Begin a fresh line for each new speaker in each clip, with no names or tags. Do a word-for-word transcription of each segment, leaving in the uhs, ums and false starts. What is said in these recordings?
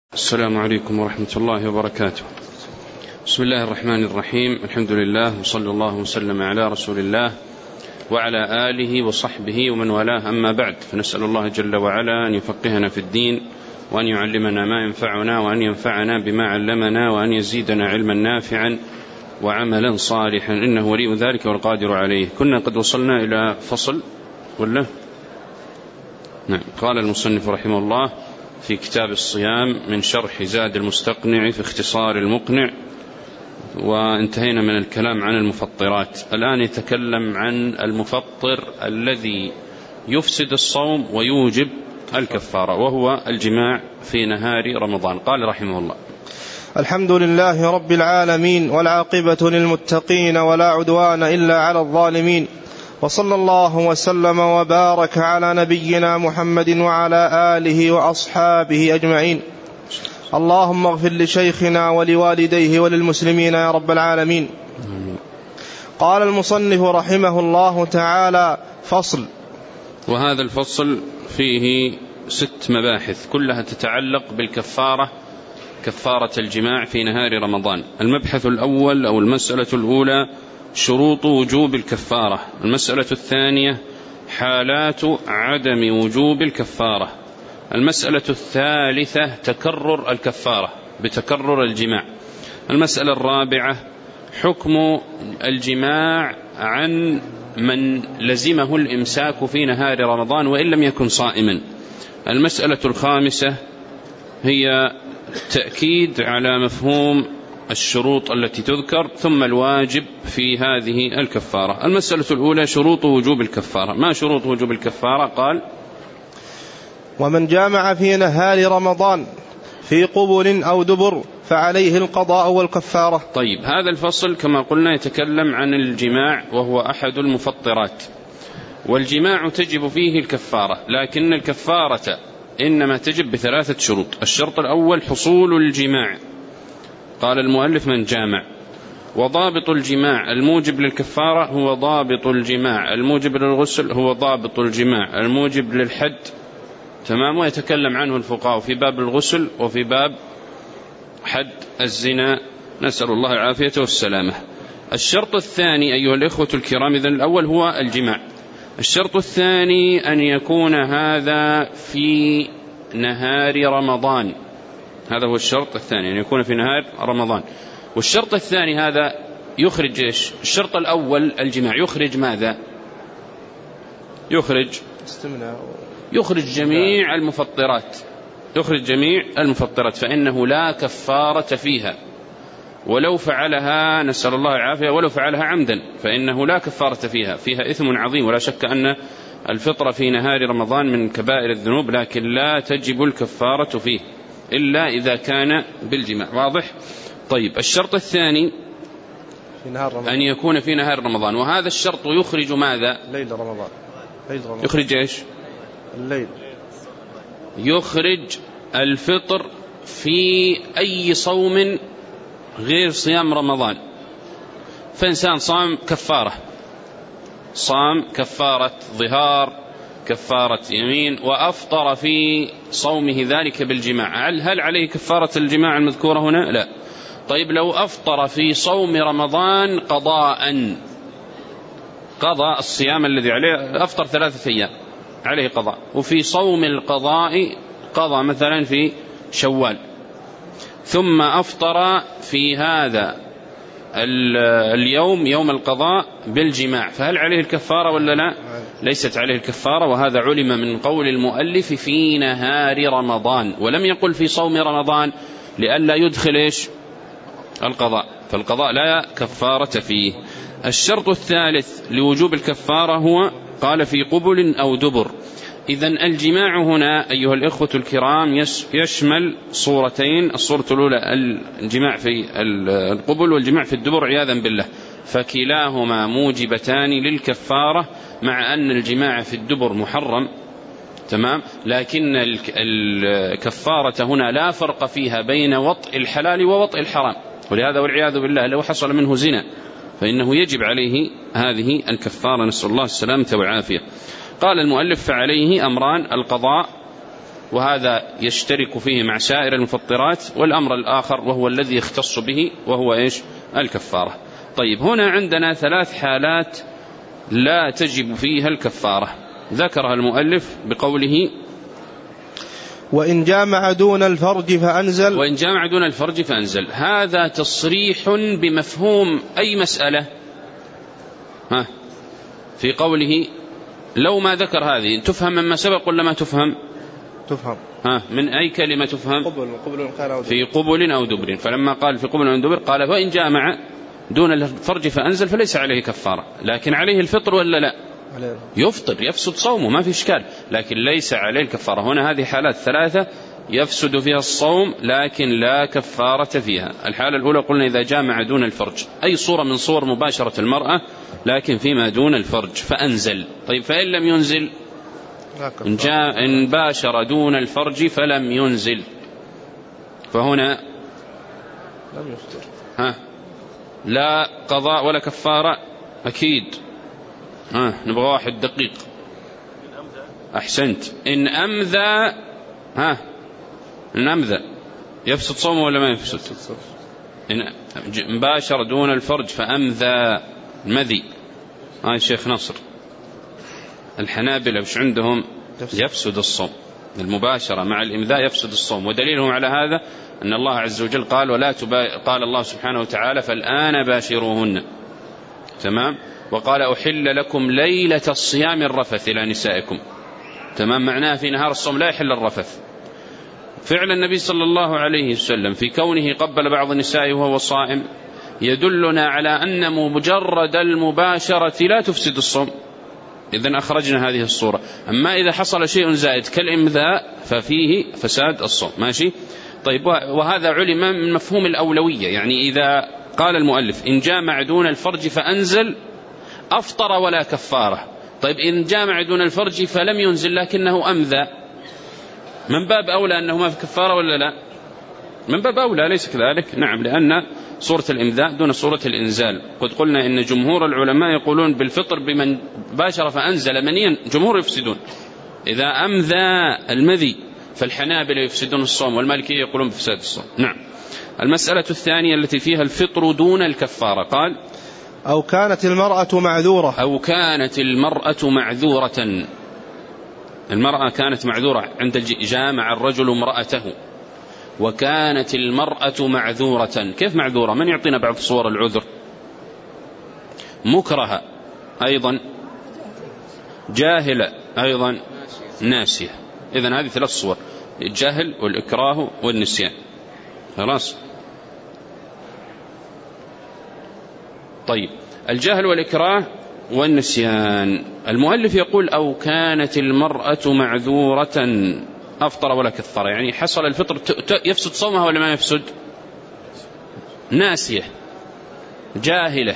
السلام عليكم ورحمة الله وبركاته. بسم الله الرحمن الرحيم. الحمد لله وصلى الله وسلم على رسول الله وعلى آله وصحبه ومن والاه، أما بعد، فنسأل الله جل وعلا أن يفقهنا في الدين وأن يعلمنا ما ينفعنا وأن ينفعنا بما علمنا وأن يزيدنا علما نافعا وعملا صالحا، إنه ولي ذلك والقادر عليه. كنا قد وصلنا إلى فصل ولا نعم. قال المصنف رحمه الله في كتاب الصيام من شرح زاد المستقنع في اختصار المقنع، وانتهينا من الكلام عن المفطرات. الآن يتكلم عن المفطر الذي يفسد الصوم ويوجب الكفارة، وهو الجماع في نهار رمضان. قال رحمه الله:
الحمد لله رب العالمين، والعاقبة للمتقين، ولا عدوان إلا على الظالمين، وصلى الله وسلم وبارك على نبينا محمد وعلى آله وأصحابه أجمعين. اللهم اغفر لشيخنا ولوالديه وللمسلمين يا رب العالمين. قال المصنف رحمه الله تعالى: فصل.
وهذا الفصل فيه ست مباحث كلها تتعلق بالكفارة، كفارة الجماع في نهار رمضان. المبحث الأول أو المسألة الأولى شروط وجوب الكفارة. المسألة الثانية حالات عدم وجوب الكفارة. المسألة الثالثة تكرر الكفارة بتكرر الجماع. المسألة الرابعة حكم الجماع عن من لزمه الإمساك في نهار رمضان وإن لم يكن صائما. المسألة الخامسة هي تأكيد على مفهوم الشروط التي تذكر، ثم الواجب في هذه الكفارة. المسألة الأولى شروط وجوب الكفارة. ما شروط وجوب الكفارة؟ قال:
ومن جامع في نهار رمضان في قبل أو دبر فعليه القضاء والكفارة.
طيب، هذا الفصل كما قلنا يتكلم عن الجماع، وهو أحد المفطرات، والجماع تجب فيه الكفارة، لكن الكفارة إنما تجب بثلاثة شروط. الشرط الأول حصول الجماع، قال المؤلف: من جامع. وضابط الجماع الموجب للكفارة هو ضابط الجماع الموجب للغسل، هو ضابط الجماع الموجب للحد. تمام. ويتكلم عنه الفقهاء في باب الغسل وفي باب حد الزنا، نسأل الله العافية والسلامة. الشرط الثاني أيها الإخوة الكرام، إذن الأول هو الجماع. الشرط الثاني أن يكون هذا في نهار رمضان، هذا هو الشرط الثاني، أن يكون في نهار رمضان. والشرط الثاني هذا يخرج إيش؟ الشرط الأول الجماع يخرج ماذا؟ يخرج يخرج جميع المفطرات، يخرج جميع المفطرات، فإنه لا كفارة فيها ولو فعلها، نسأل الله العافية، ولو فعلها عمدا فإنه لا كفارة فيها، فيها إثم عظيم. ولا شك أن الفطرة في نهار رمضان من كبائر الذنوب، لكن لا تجب الكفارة فيه إلا إذا كان بالجماع. واضح؟ طيب، الشرط الثاني
في نهار رمضان.
أن يكون في نهار رمضان، وهذا الشرط يخرج ماذا؟
ليل رمضان. ليل رمضان.
يخرج إيش؟
الليل.
يخرج الفطر في أي صوم غير صيام رمضان. فإنسان صام كفارة، صام كفارة ظهار، كفارة يمين، وأفطر في صومه ذلك بالجماع، هل عليه كفارة الجماع المذكورة هنا؟ لا. طيب، لو أفطر في صوم رمضان قضاء، قضى الصيام الذي عليه، أفطر ثلاثة أيام عليه قضاء، وفي صوم القضاء قضى مثلا في شوال، ثم أفطر في هذا اليوم يوم القضاء بالجماع، فهل عليه الكفارة ولا لا؟ ليست عليه الكفارة، وهذا علم من قول المؤلف في نهار رمضان، ولم يقل في صوم رمضان لئلا يدخل إيش؟ القضاء، فالقضاء لا كفارة فيه. الشرط الثالث لوجوب الكفارة هو قال في قبل أو دبر. إذن الجماع هنا أيها الإخوة الكرام يشمل صورتين، الصورة الأولى الجماع في القبل والجماع في الدبر عياذا بالله، فكلاهما موجبتان للكفارة، مع أن الجماع في الدبر محرم. تمام. لكن الكفارة هنا لا فرق فيها بين وطء الحلال ووطء الحرام، ولهذا والعياذ بالله لو حصل منه زنا فإنه يجب عليه هذه الكفارة، نسأل الله السلامة والعافية. قال المؤلف: فعليه أمران: القضاء وهذا يشترك فيه مع سائر المفطرات. والأمر الآخر وهو الذي يختص به وهو إيش؟ الكفارة. طيب هنا عندنا ثلاث حالات لا تجب فيها الكفارة ذكرها المؤلف بقوله
وإن جامع دون الفرج فأنزل.
وإن جامع دون الفرج فأنزل، هذا تصريح بمفهوم أي مسألة؟ ها في قوله لو ما ذكر هذه تفهم مما سبق ولا ما تفهم؟
تفهم.
ها من أي كلمة تفهم؟
قبل. قبل أو
في قبل أو دبر. فلما قال في قبل أو دبر قال وإن جامع دون الفرج فأنزل فليس عليه كفارة، لكن عليه الفطر ولا لا؟ يفطر يفسد صومه ما في إشكال، لكن ليس عليه الكفارة. هنا هذه حالات ثلاثة يفسد فيها الصوم لكن لا كفارة فيها. الحالة الأولى قلنا إذا جامع دون الفرج، أي صورة من صور مباشرة المرأة لكن فيما دون الفرج فأنزل. طيب فإن لم ينزل إن, جاء إن باشر دون الفرج فلم ينزل فهنا
لم يفطر.
ها لا قضاء ولا كفارة أكيد. ها نبغى واحد دقيق. أحسنت. إن أمذى ها إن أمذى يفسد صومه ولا ما يفسد؟ إن باشر دون الفرج فأمذى المذي. ها الشيخ نصر الحنابلة وش عندهم؟ يفسد الصوم. المباشرة مع الإمذاء يفسد الصوم، ودليلهم على هذا أن الله عز وجل قال ولا تبا... قال الله سبحانه وتعالى فالآن باشروهن. تمام. وقال أحل لكم ليلة الصيام الرفث إلى نسائكم. تمام. معناه في نهار الصوم لا يحل الرفث. فعل النبي صلى الله عليه وسلم في كونه قبل بعض النساء وهو صائم يدلنا على أن مجرد المباشرة لا تفسد الصوم، إذن أخرجنا هذه الصورة. أما إذا حصل شيء زائد كالإمذاء ففيه فساد الصوم. ماشي. طيب وهذا علم من مفهوم الأولوية، يعني إذا قال المؤلف إن جامع دون الفرج فأنزل أفطر ولا كفارة. طيب إن جامع دون الفرج فلم ينزل لكنه أمذى، من باب أولى أنه ما في كفارة ولا لا؟ من باب أولى ليس كذلك؟ نعم، لأن صورة الإمذاء دون صورة الإنزال. قد قلنا إن جمهور العلماء يقولون بالفطر بمن باشر فأنزل منيا، جمهور يفسدون. إذا أمذى المذي فالحنابلة يفسدون الصوم والمالكية يقولون بفساد الصوم. نعم. المسألة الثانية التي فيها الفطر دون الكفارة قال
أو كانت المرأة معذورة.
أو كانت المرأة معذورة. المرأة كانت معذورة عند جامع الرجل امرأته وكانت المرأة معذورة. كيف معذورة؟ من يعطينا بعض صور العذر؟ مكرهة أيضا، جاهلة أيضا، ناسية. إذن هذه ثلاث صور: الجهل والإكراه والنسيان. خلاص. طيب الجهل والإكراه والنسيان، المؤلف يقول أو كانت المرأة معذورة أفطر ولا كفر، يعني حصل الفطر يفسد صومها ولا ما يفسد؟ ناسية، جاهلة،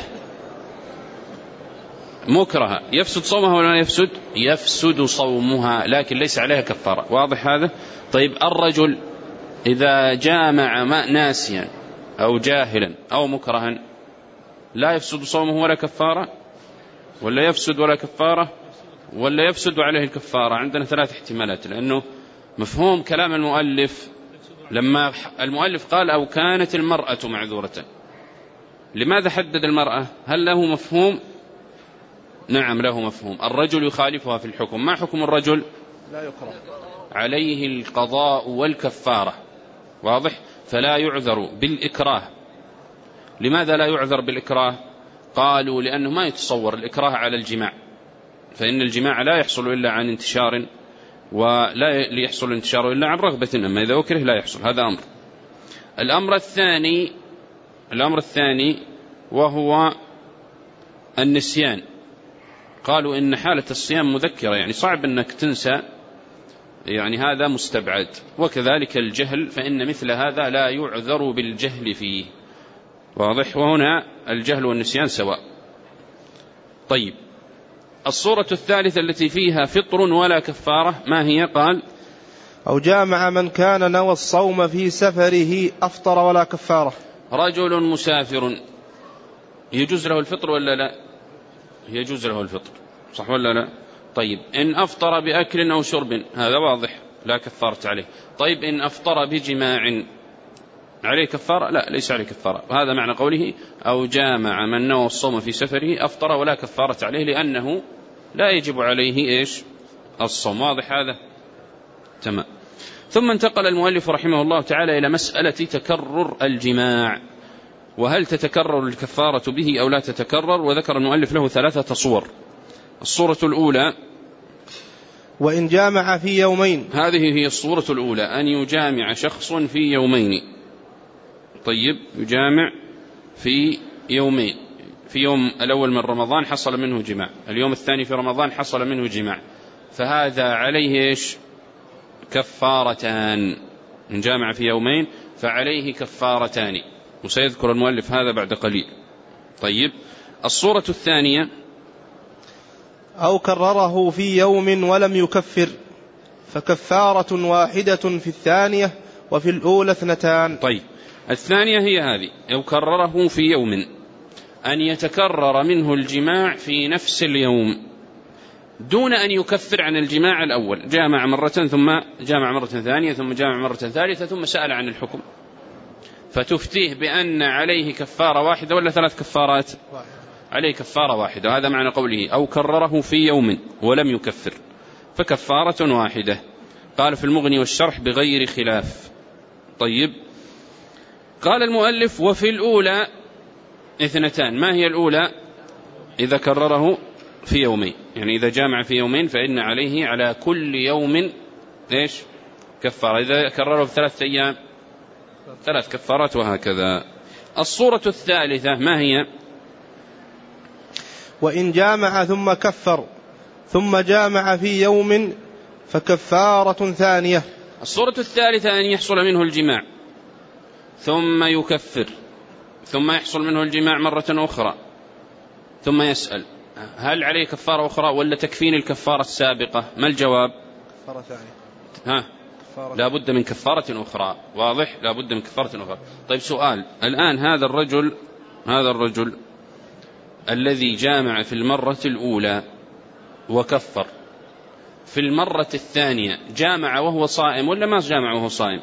مكرهة، يفسد صومها ولا ما يفسد؟ يفسد صومها لكن ليس عليها كفارة. واضح هذا؟ طيب الرجل إذا جامع ناسيا أو جاهلا أو مكرها لا يفسد صومه ولا كفارة، ولا يفسد ولا كفارة، ولا يفسد وعليه الكفارة؟ عندنا ثلاث احتمالات، لأنه مفهوم كلام المؤلف لما المؤلف قال أو كانت المرأة معذورة، لماذا حدد المرأة؟ هل له مفهوم؟ نعم له مفهوم. الرجل يخالفها في الحكم. ما حكم الرجل؟
لا يكره،
عليه القضاء والكفارة. واضح؟ فلا يعذر بالإكراه. لماذا لا يعذر بالإكراه؟ قالوا لأنه ما يتصور الإكراه على الجماع، فإن الجماع لا يحصل إلا عن انتشار، ولا يحصل الانتشار إلا عن رغبة، أما إذا أكره لا يحصل. هذا أمر. الأمر الثاني الأمر الثاني وهو النسيان. قالوا إن حالة الصيام مذكرة، يعني صعب أنك تنسى، يعني هذا مستبعد. وكذلك الجهل، فإن مثل هذا لا يعذر بالجهل فيه. واضح؟ وهنا الجهل والنسيان سواء. طيب الصورة الثالثة التي فيها فطر ولا كفارة ما هي؟ قال
أو جامع من كان نوى الصوم في سفره أفطر ولا كفارة.
رجل مسافر يجوز له الفطر ولا لا؟ يجوز له الفطر، صح ولا لا؟ طيب إن أفطر بأكل أو شرب، هذا واضح، لا كفارة عليه. طيب إن أفطر بجماع عليه كفارة؟ لا، ليس عليه كفارة. وهذا معنى قوله أو جامع من نوى الصوم في سفره أفطر ولا كفارة عليه، لأنه لا يجب عليه إيش؟ الصوم. واضح هذا؟ تمام. ثم انتقل المؤلف رحمه الله تعالى إلى مسألة تكرر الجماع، وهل تتكرر الكفارة به أو لا تتكرر، وذكر المؤلف له ثلاثة صور. الصورة الأولى
وإن جامع في يومين،
هذه هي الصورة الأولى، أن يجامع شخص في يومين. طيب، يجامع في يومين، في يوم الأول من رمضان حصل منه جماع، اليوم الثاني في رمضان حصل منه جماع، فهذا عليه إيش؟ كفارتان. إن جامع في يومين فعليه كفارتان، وسيذكر المؤلف هذا بعد قليل. طيب، الصورة الثانية
أو كرره في يوم ولم يكفر فكفارة واحدة في الثانية وفي الأولى اثنتان.
طيب، الثانية هي هذه، أو كرره في يوم، أن يتكرر منه الجماع في نفس اليوم دون أن يكفر عن الجماع الأول، جامع مرة ثم جامع مرة ثانية ثم جامع مرة ثالثة ثم سأل عن الحكم، فتفتيه بأن عليه كفارة واحدة ولا ثلاث كفارات؟ عليه كفارة واحدة. وهذا معنى قوله أو كرره في يوم ولم يكفر فكفارة واحدة. قال في المغني والشرح بغير خلاف. طيب، قال المؤلف وفي الأولى اثنتان. ما هي الأولى؟ إذا كرره في يومين، يعني إذا جامع في يومين فإن عليه على كل يوم إيش؟ كفارة. إذا كرره في ثلاثة أيام ثلاث كفارات، وهكذا. الصورة الثالثة ما هي؟
وإن جامع ثم كفر ثم جامع في يوم فكفارة ثانية.
الصورة الثالثة أن يحصل منه الجماع ثم يكفر، ثم يحصل منه الجماع مرة أخرى ثم يسأل هل عليه كفارة أخرى ولا تكفين الكفارة السابقة؟ ما الجواب؟
كفارة ثانية.
ها؟ لا بد من كفارة أخرى. واضح؟ لا بد من كفارة أخرى. طيب، سؤال الآن، هذا الرجل هذا الرجل الذي جامع في المرة الأولى وكفر، في المرة الثانية جامع وهو صائم ولا ما جامع وهو صائم؟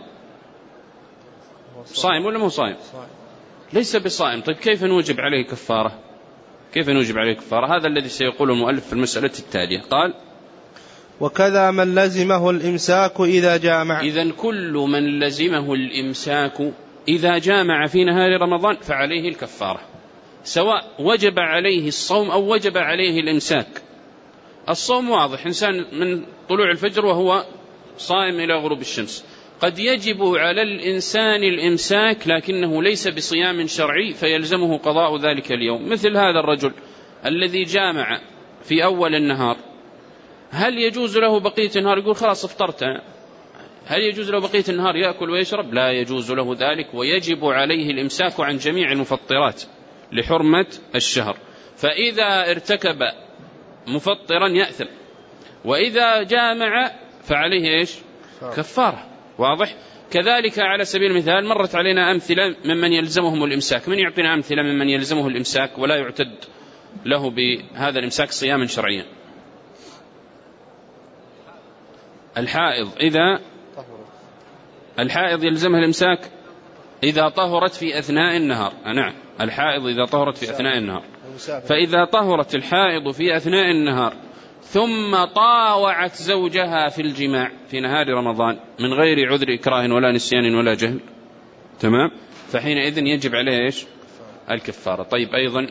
صائم ولا مو صائم؟ ليس بصائم. طيب، كيف نوجب عليه كفارة؟ كيف نوجب عليه كفارة؟ هذا الذي سيقول المؤلف في المسألة التالية. قال
وكذا من لزمه الإمساك إذا جامع.
إذن كل من لزمه الإمساك إذا جامع في نهار رمضان فعليه الكفارة، سواء وجب عليه الصوم أو وجب عليه الإمساك. الصوم واضح، إنسان من طلوع الفجر وهو صائم إلى غروب الشمس. قد يجب على الإنسان الإمساك لكنه ليس بصيام شرعي فيلزمه قضاء ذلك اليوم، مثل هذا الرجل الذي جامع في أول النهار، هل يجوز له بقية النهار يقول خلاص افطرت؟ هل يجوز له بقية النهار يأكل ويشرب؟ لا يجوز له ذلك، ويجب عليه الإمساك عن جميع المفطرات لحرمة الشهر. فإذا ارتكب مفطرا يأثم، وإذا جامع فعليه إيش؟ كفارة. واضح؟ كذلك على سبيل المثال مرت علينا أمثلة ممن يلزمهم الإمساك. من يعطينا أمثلة ممن يلزمه الإمساك ولا يعتد له بهذا الإمساك صياما شرعيا؟ الحائض، إذا الحائض يلزمها الإمساك إذا طهرت في أثناء النهار. نعم، الحائض إذا طهرت في أثناء النهار. فإذا طهرت الحائض في أثناء النهار ثم طاوعت زوجها في الجماع في نهار رمضان من غير عذر إكراه ولا نسيان ولا جهل، تمام، فحينئذ يجب عليه إيش؟ الكفارة. طيب، أيضا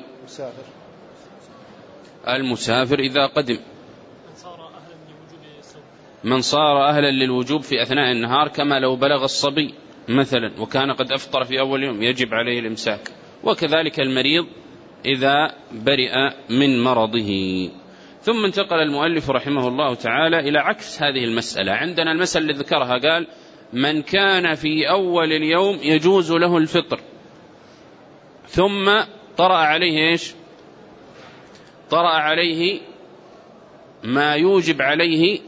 المسافر إذا قدم، من صار أهلا للوجوب في أثناء النهار كما لو بلغ الصبي مثلا وكان قد أفطر في أول يوم يجب عليه الإمساك. وكذلك المريض إذا برئ من مرضه. ثم انتقل المؤلف رحمه الله تعالى إلى عكس هذه المسألة. عندنا المسألة اللي ذكرها قال من كان في أول اليوم يجوز له الفطر ثم طرأ عليه إيش؟ طرأ عليه ما يوجب عليه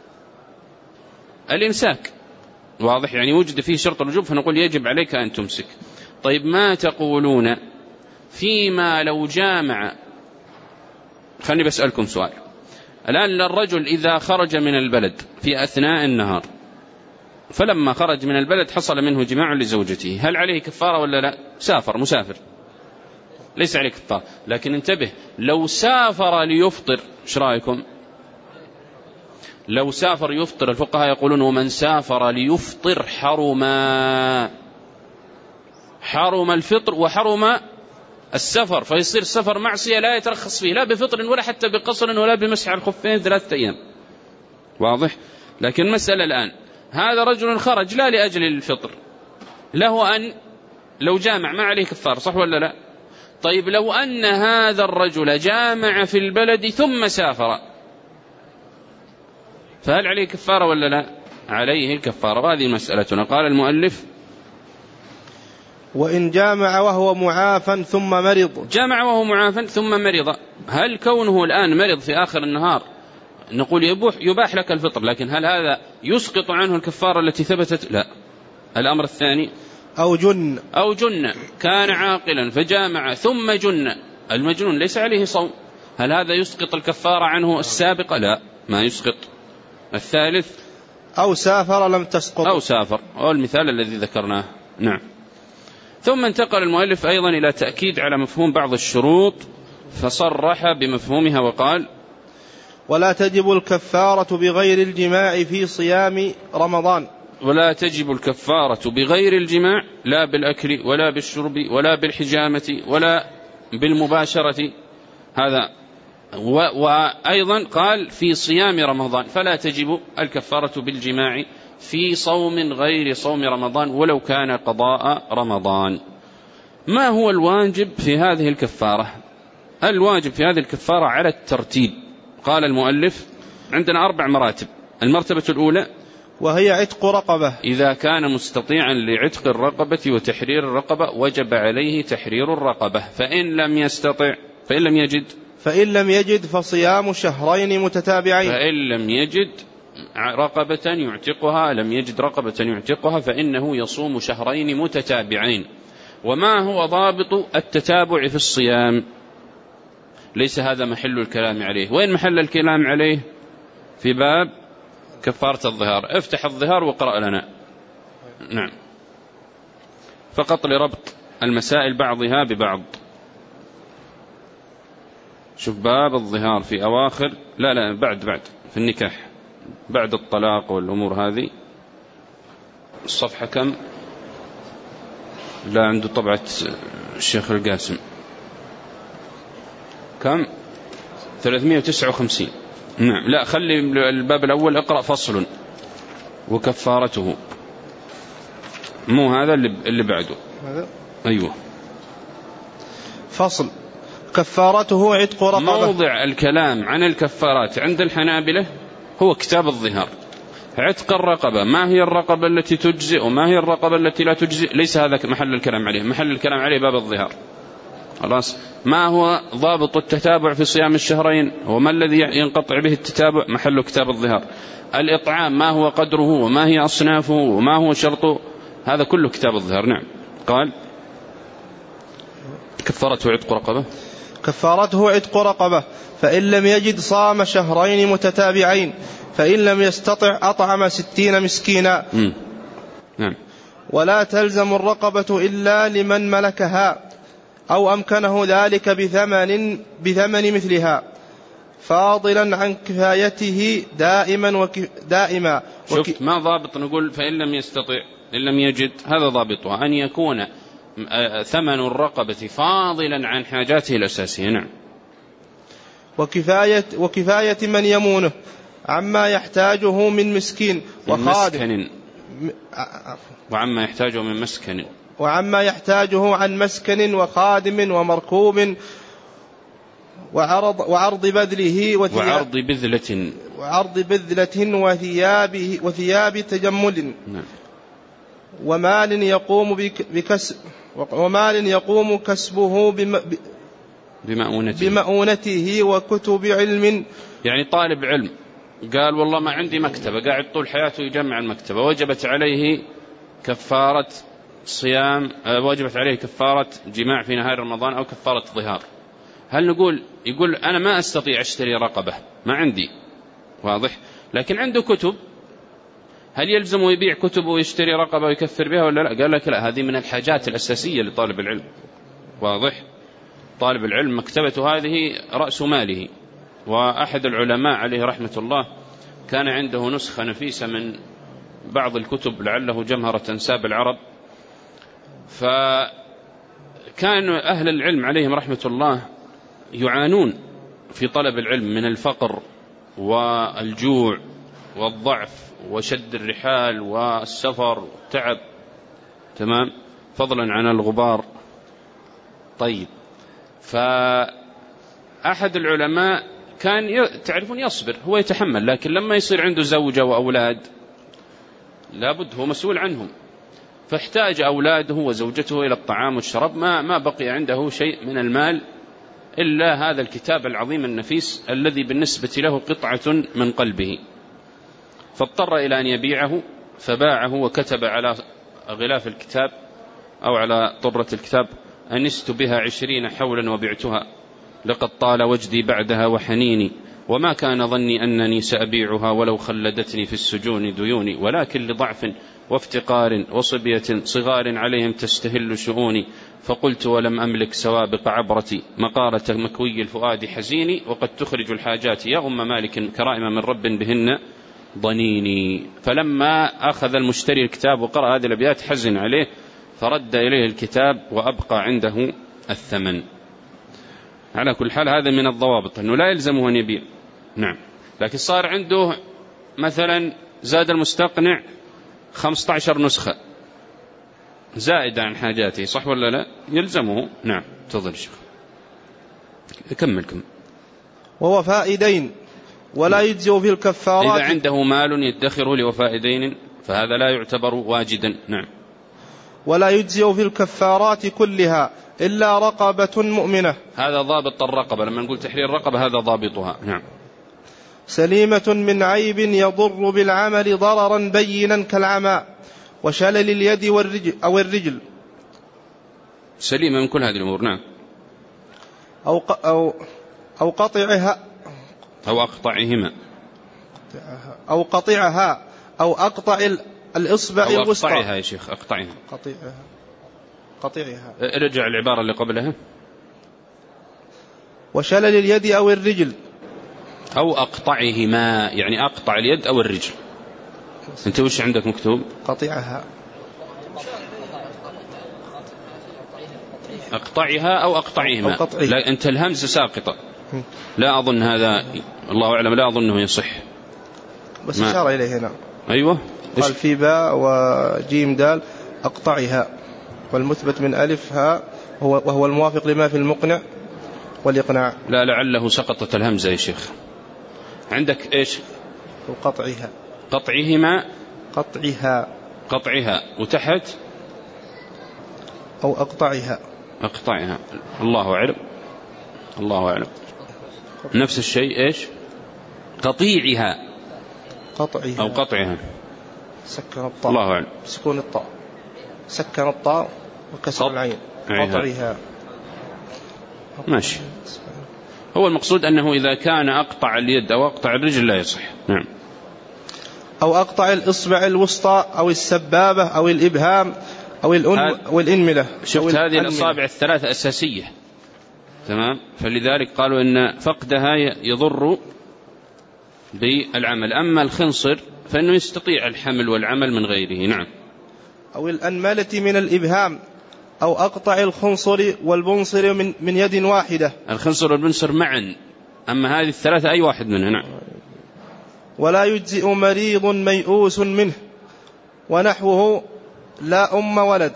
الإمساك. واضح؟ يعني وجد فيه شرط الوجوب فنقول يجب عليك أن تمسك. طيب، ما تقولون فيما لو جامع؟ خلني بسألكم سؤال الآن. الرجل إذا خرج من البلد في أثناء النهار فلما خرج من البلد حصل منه جماع لزوجته، هل عليه كفارة ولا لا؟ سافر مسافر ليس عليه كفارة. لكن انتبه، لو سافر ليفطر ايش رايكم؟ لو سافر يفطر، الفقهاء يقولون ومن سافر ليفطر حرما، حرم الفطر وحرم السفر، فيصير السفر معصية لا يترخص فيه لا بفطر ولا حتى بقصر ولا بمسح على الخفين ثلاثة أيام. واضح؟ لكن مسألة الآن، هذا رجل خرج لا لأجل الفطر، له أن لو جامع ما عليه كفار، صح ولا لا؟ طيب لو أن هذا الرجل جامع في البلد ثم سافر، فهل عليه كفارة ولا لا؟ عليه الكفارة. وهذه مسألتنا. قال المؤلف
وإن جامع وهو معافى ثم مرض.
جامع وهو معافى ثم مرض، هل كونه الآن مرض في آخر النهار نقول يبوح يباح لك الفطر، لكن هل هذا يسقط عنه الكفارة التي ثبتت؟ لا. الأمر الثاني
أو جن
أو جن، كان عاقلا فجامع ثم جن، المجنون ليس عليه صوم، هل هذا يسقط الكفارة عنه السابقة؟ لا، ما يسقط. الثالث
أو سافر لم تسقط.
أو سافر، هو المثال الذي ذكرناه. نعم. ثم انتقل المؤلف أيضا إلى تأكيد على مفهوم بعض الشروط، فصرح بمفهومها وقال
ولا تجب الكفارة بغير الجماع في صيام رمضان.
ولا تجب الكفارة بغير الجماع، لا بالأكل ولا بالشرب ولا بالحجامة ولا بالمباشرة، هذا. وأيضا قال في صيام رمضان، فلا تجب الكفارة بالجماع في صوم غير صوم رمضان ولو كان قضاء رمضان. ما هو الواجب في هذه الكفارة؟ الواجب في هذه الكفارة على الترتيب. قال المؤلف عندنا أربع مراتب. المرتبة الأولى
وهي عتق رقبة،
إذا كان مستطيعا لعتق الرقبة وتحرير الرقبة وجب عليه تحرير الرقبة، فإن لم يستطع فإن لم يجد
فإن لم يجد فصيام شهرين متتابعين.
فإن لم يجد رقبة يعتقها لم يجد رقبة يعتقها فإنه يصوم شهرين متتابعين. وما هو ضابط التتابع في الصيام؟ ليس هذا محل الكلام عليه. وين محل الكلام عليه؟ في باب كفارة الظهار. افتح الظهار واقرأ لنا. نعم، فقط لربط المسائل بعضها ببعض. شوف باب الظهار في أواخر، لا لا بعد بعد في النكاح، بعد الطلاق والأمور هذه. الصفحة كم؟ لا عنده طبعة الشيخ القاسم. كم؟ ثلاثمائة وتسعة وخمسين. نعم، لا خلي الباب الأول اقرأ فصل وكفارته، مو هذا اللي بعده.
هذا
أيوه،
فصل كفارته عتق رقبة.
موضع الكلام عن الكفارات عند الحنابلة هو كتاب الظهار. عتق الرقبة، ما هي الرقبة التي تجزئ وما هي الرقبة التي لا تجزئ، ليس هذا محل الكلام عليه. محل الكلام عليه باب الظهار. خلاص. ما هو ضابط التتابع في صيام الشهرين وما الذي ينقطع به التتابع، محل كتاب الظهار. الإطعام ما هو قدره وما هي أصنافه وما هو شرطه، هذا كله كتاب الظهار. نعم. قال كفارته عتق رقبة.
كفارته عتق رقبة، فإن لم يجد صام شهرين متتابعين، فإن لم يستطع أطعم ستين مسكينا.
م. نعم.
ولا تلزم الرقبة إلا لمن ملكها أو أمكنه ذلك بثمن, بثمن مثلها فاضلا عن كفايته دائما وك دائما.
شفت ما ضابط نقول فإن لم يستطع إن لم يجد، هذا ضابطها أن يكون ثمن الرقبة فاضلا عن حاجاته الأساسية. نعم.
وكفاية, وكفاية من يمونه عما يحتاجه من مسكين وخادم،
وعما يحتاجه من مسكن
وعما يحتاجه عن مسكن وخادم ومركوب وعرض, وعرض بذله
وعرض بذلة
وعرض بذلة وثياب, وثياب تجمل.
نعم.
ومال يقوم بكسب ومال يقوم كسبه
بمؤونته,
بمؤونته وكتب علم.
يعني طالب علم قال والله ما عندي مكتبة، قاعد طول حياته يجمع المكتبة، وجبت عليه كفارة صيام، وجبت عليه كفارة جماع في نهار رمضان أو كفارة ظهار. هل نقول يقول أنا ما أستطيع أشتري رقبة، ما عندي، واضح، لكن عنده كتب هل يلزم يبيع كتب ويشتري رقبة ويكفر بها ولا لا؟ قال لك لا، هذه من الحاجات الأساسية لطالب العلم. واضح؟ طالب العلم مكتبته هذه رأس ماله. وأحد العلماء عليه رحمة الله كان عنده نسخة نفيسة من بعض الكتب لعله جمهرة أنساب العرب، فكان أهل العلم عليهم رحمة الله يعانون في طلب العلم من الفقر والجوع والضعف وشد الرحال والسفر والتعب، تمام، فضلا عن الغبار. طيب، فأحد العلماء كان تعرفون يصبر، هو يتحمل، لكن لما يصير عنده زوجة وأولاد لابد هو مسؤول عنهم، فاحتاج أولاده وزوجته إلى الطعام والشراب، ما ما بقي عنده شيء من المال إلا هذا الكتاب العظيم النفيس الذي بالنسبة له قطعة من قلبه، فاضطر إلى أن يبيعه، فباعه وكتب على غلاف الكتاب أو على طرة الكتاب: أنست بها عشرين حولا وبعتها، لقد طال وجدي بعدها وحنيني، وما كان ظني أنني سأبيعها ولو خلدتني في السجون ديوني، ولكن لضعف وافتقار وصبية صغار عليهم تستهل شؤوني، فقلت ولم أملك سوابق عبرتي، مقارة مكوي الفؤاد حزيني، وقد تخرج الحاجات يا أم مالك كرائم من رب بهن ضنيني. فلما أخذ المشتري الكتاب وقرأ هذه الأبيات حزن عليه، فرد إليه الكتاب وأبقى عنده الثمن. على كل حال هذا من الضوابط أنه لا يلزمه أن يبيع. نعم، لكن صار عنده مثلا زاد المستقنع خمسة عشر نسخة زائدة عن حاجاته، صح ولا لا؟ يلزمه. نعم، تفضل شيخ، كملكم.
ووفاء دين ولا يجزئ في الكفارات.
إذا عنده مال يدخره لوفاء دين فهذا لا يعتبر واجدا. نعم.
ولا يجزئ في الكفارات كلها إلا رقبة مؤمنة.
هذا ضابط الرقبة، لما نقول تحرير الرقبة هذا ضابطها. نعم.
سليمة من عيب يضر بالعمل ضررا بينا كالعمى وشلل اليد والرجل أو الرجل.
سليمة من كل هذه الأمور. نعم.
أو أو أو قطعها
أو أقطعهما
أو قطعها أو أقطع الإصبع الوسطى.
أو أقطعها يا شيخ، أقطعها.
قطعها قطعها.
ارجع العبارة اللي قبلها.
وشلل اليد أو الرجل.
أو أقطعهما، يعني أقطع اليد أو الرجل. أنت وش عندك مكتوب؟
قطعها.
أقطعها أو أقطعهما. لا، أنت الهمزة ساقطة، لا أظن هذا، الله أعلم، لا أظنه يصح،
بس إشارة إليه هنا.
أيوة،
قال في باء وجيم دال أقطعها، والمثبت من ألف ها وهو الموافق لما في المقنع والإقناع.
لا، لعله سقطت الهمزة يا شيخ. عندك إيش؟
وقطعها.
قطعهما.
قطعها.
قطعها، وتحت
أو أقطعها.
أقطعها، الله أعلم، الله أعلم. نفس الشيء إيش؟ قطيعها.
قطعها
أو قطعها.
سكن الطاء.
الله أعلم.
سكون الطاء، سكن الطاء وكسر العين. قطعها.
ماشي. هو المقصود أنه إذا كان أقطع اليد أو أقطع الرجل لا يصح. نعم.
أو أقطع الإصبع الوسطى أو السبابة أو الإبهام أو الإنملة.
شفت هذه الأصابع الثلاثة أساسية، تمام، فلذلك قالوا إن فقدها يضر بالعمل. أما الخنصر فإنه يستطيع الحمل والعمل من غيره. نعم.
أو الأنملة من الإبهام أو أقطع الخنصر والبنصر من, من يد واحدة.
الخنصر والبنصر معا، أما هذه الثلاثة أي واحد منها. نعم.
ولا يجزئ مريض ميؤوس منه ونحوه لا أم ولد.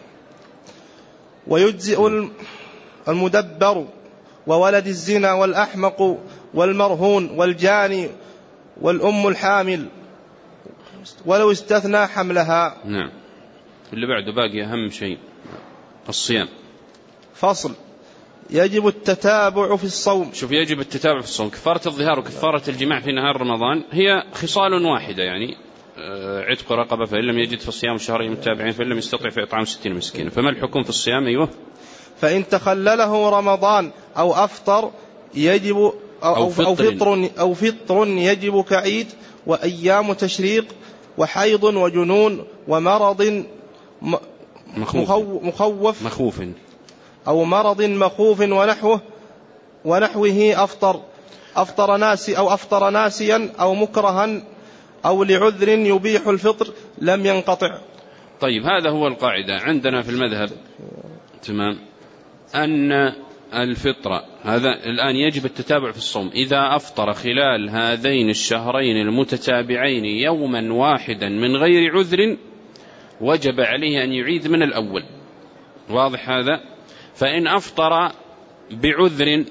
ويجزئ المدبر وولد الزنا والأحمق والمرهون والجاني والأم الحامل ولو استثنى حملها.
نعم. اللي بعده باقي أهم شيء الصيام.
فصل. يجب التتابع في الصوم.
شوف، يجب التتابع في الصوم. كفارة الظهار وكفارة الجماع في نهار رمضان هي خصال واحدة، يعني عتق رقبة فإن لم يجد فالصيام شهرين متابعين، فإن لم يستطع فإطعام ستين مسكين. فما الحكم في الصيام؟ أيوه.
فإن تخلله رمضان أو أفطر يجب أو, أو, فطر. أو, فطر أو فطر يجب كعيد وأيام تشريق وحيض وجنون ومرض
مخوف,
مخوف
مخوف
أو مرض مخوف ونحوه ونحوه أفطر أفطر ناسي أو أفطر ناسيا أو مكرها أو لعذر يبيح الفطر لم ينقطع.
طيب هذا هو القاعدة عندنا في المذهب، تمام، أن الفطرة هذا الآن يجب التتابع في الصوم إذا أفطر خلال هذين الشهرين المتتابعين يوما واحدا من غير عذر وجب عليه أن يعيد من الأول. واضح هذا؟ فإن أفطر بعذر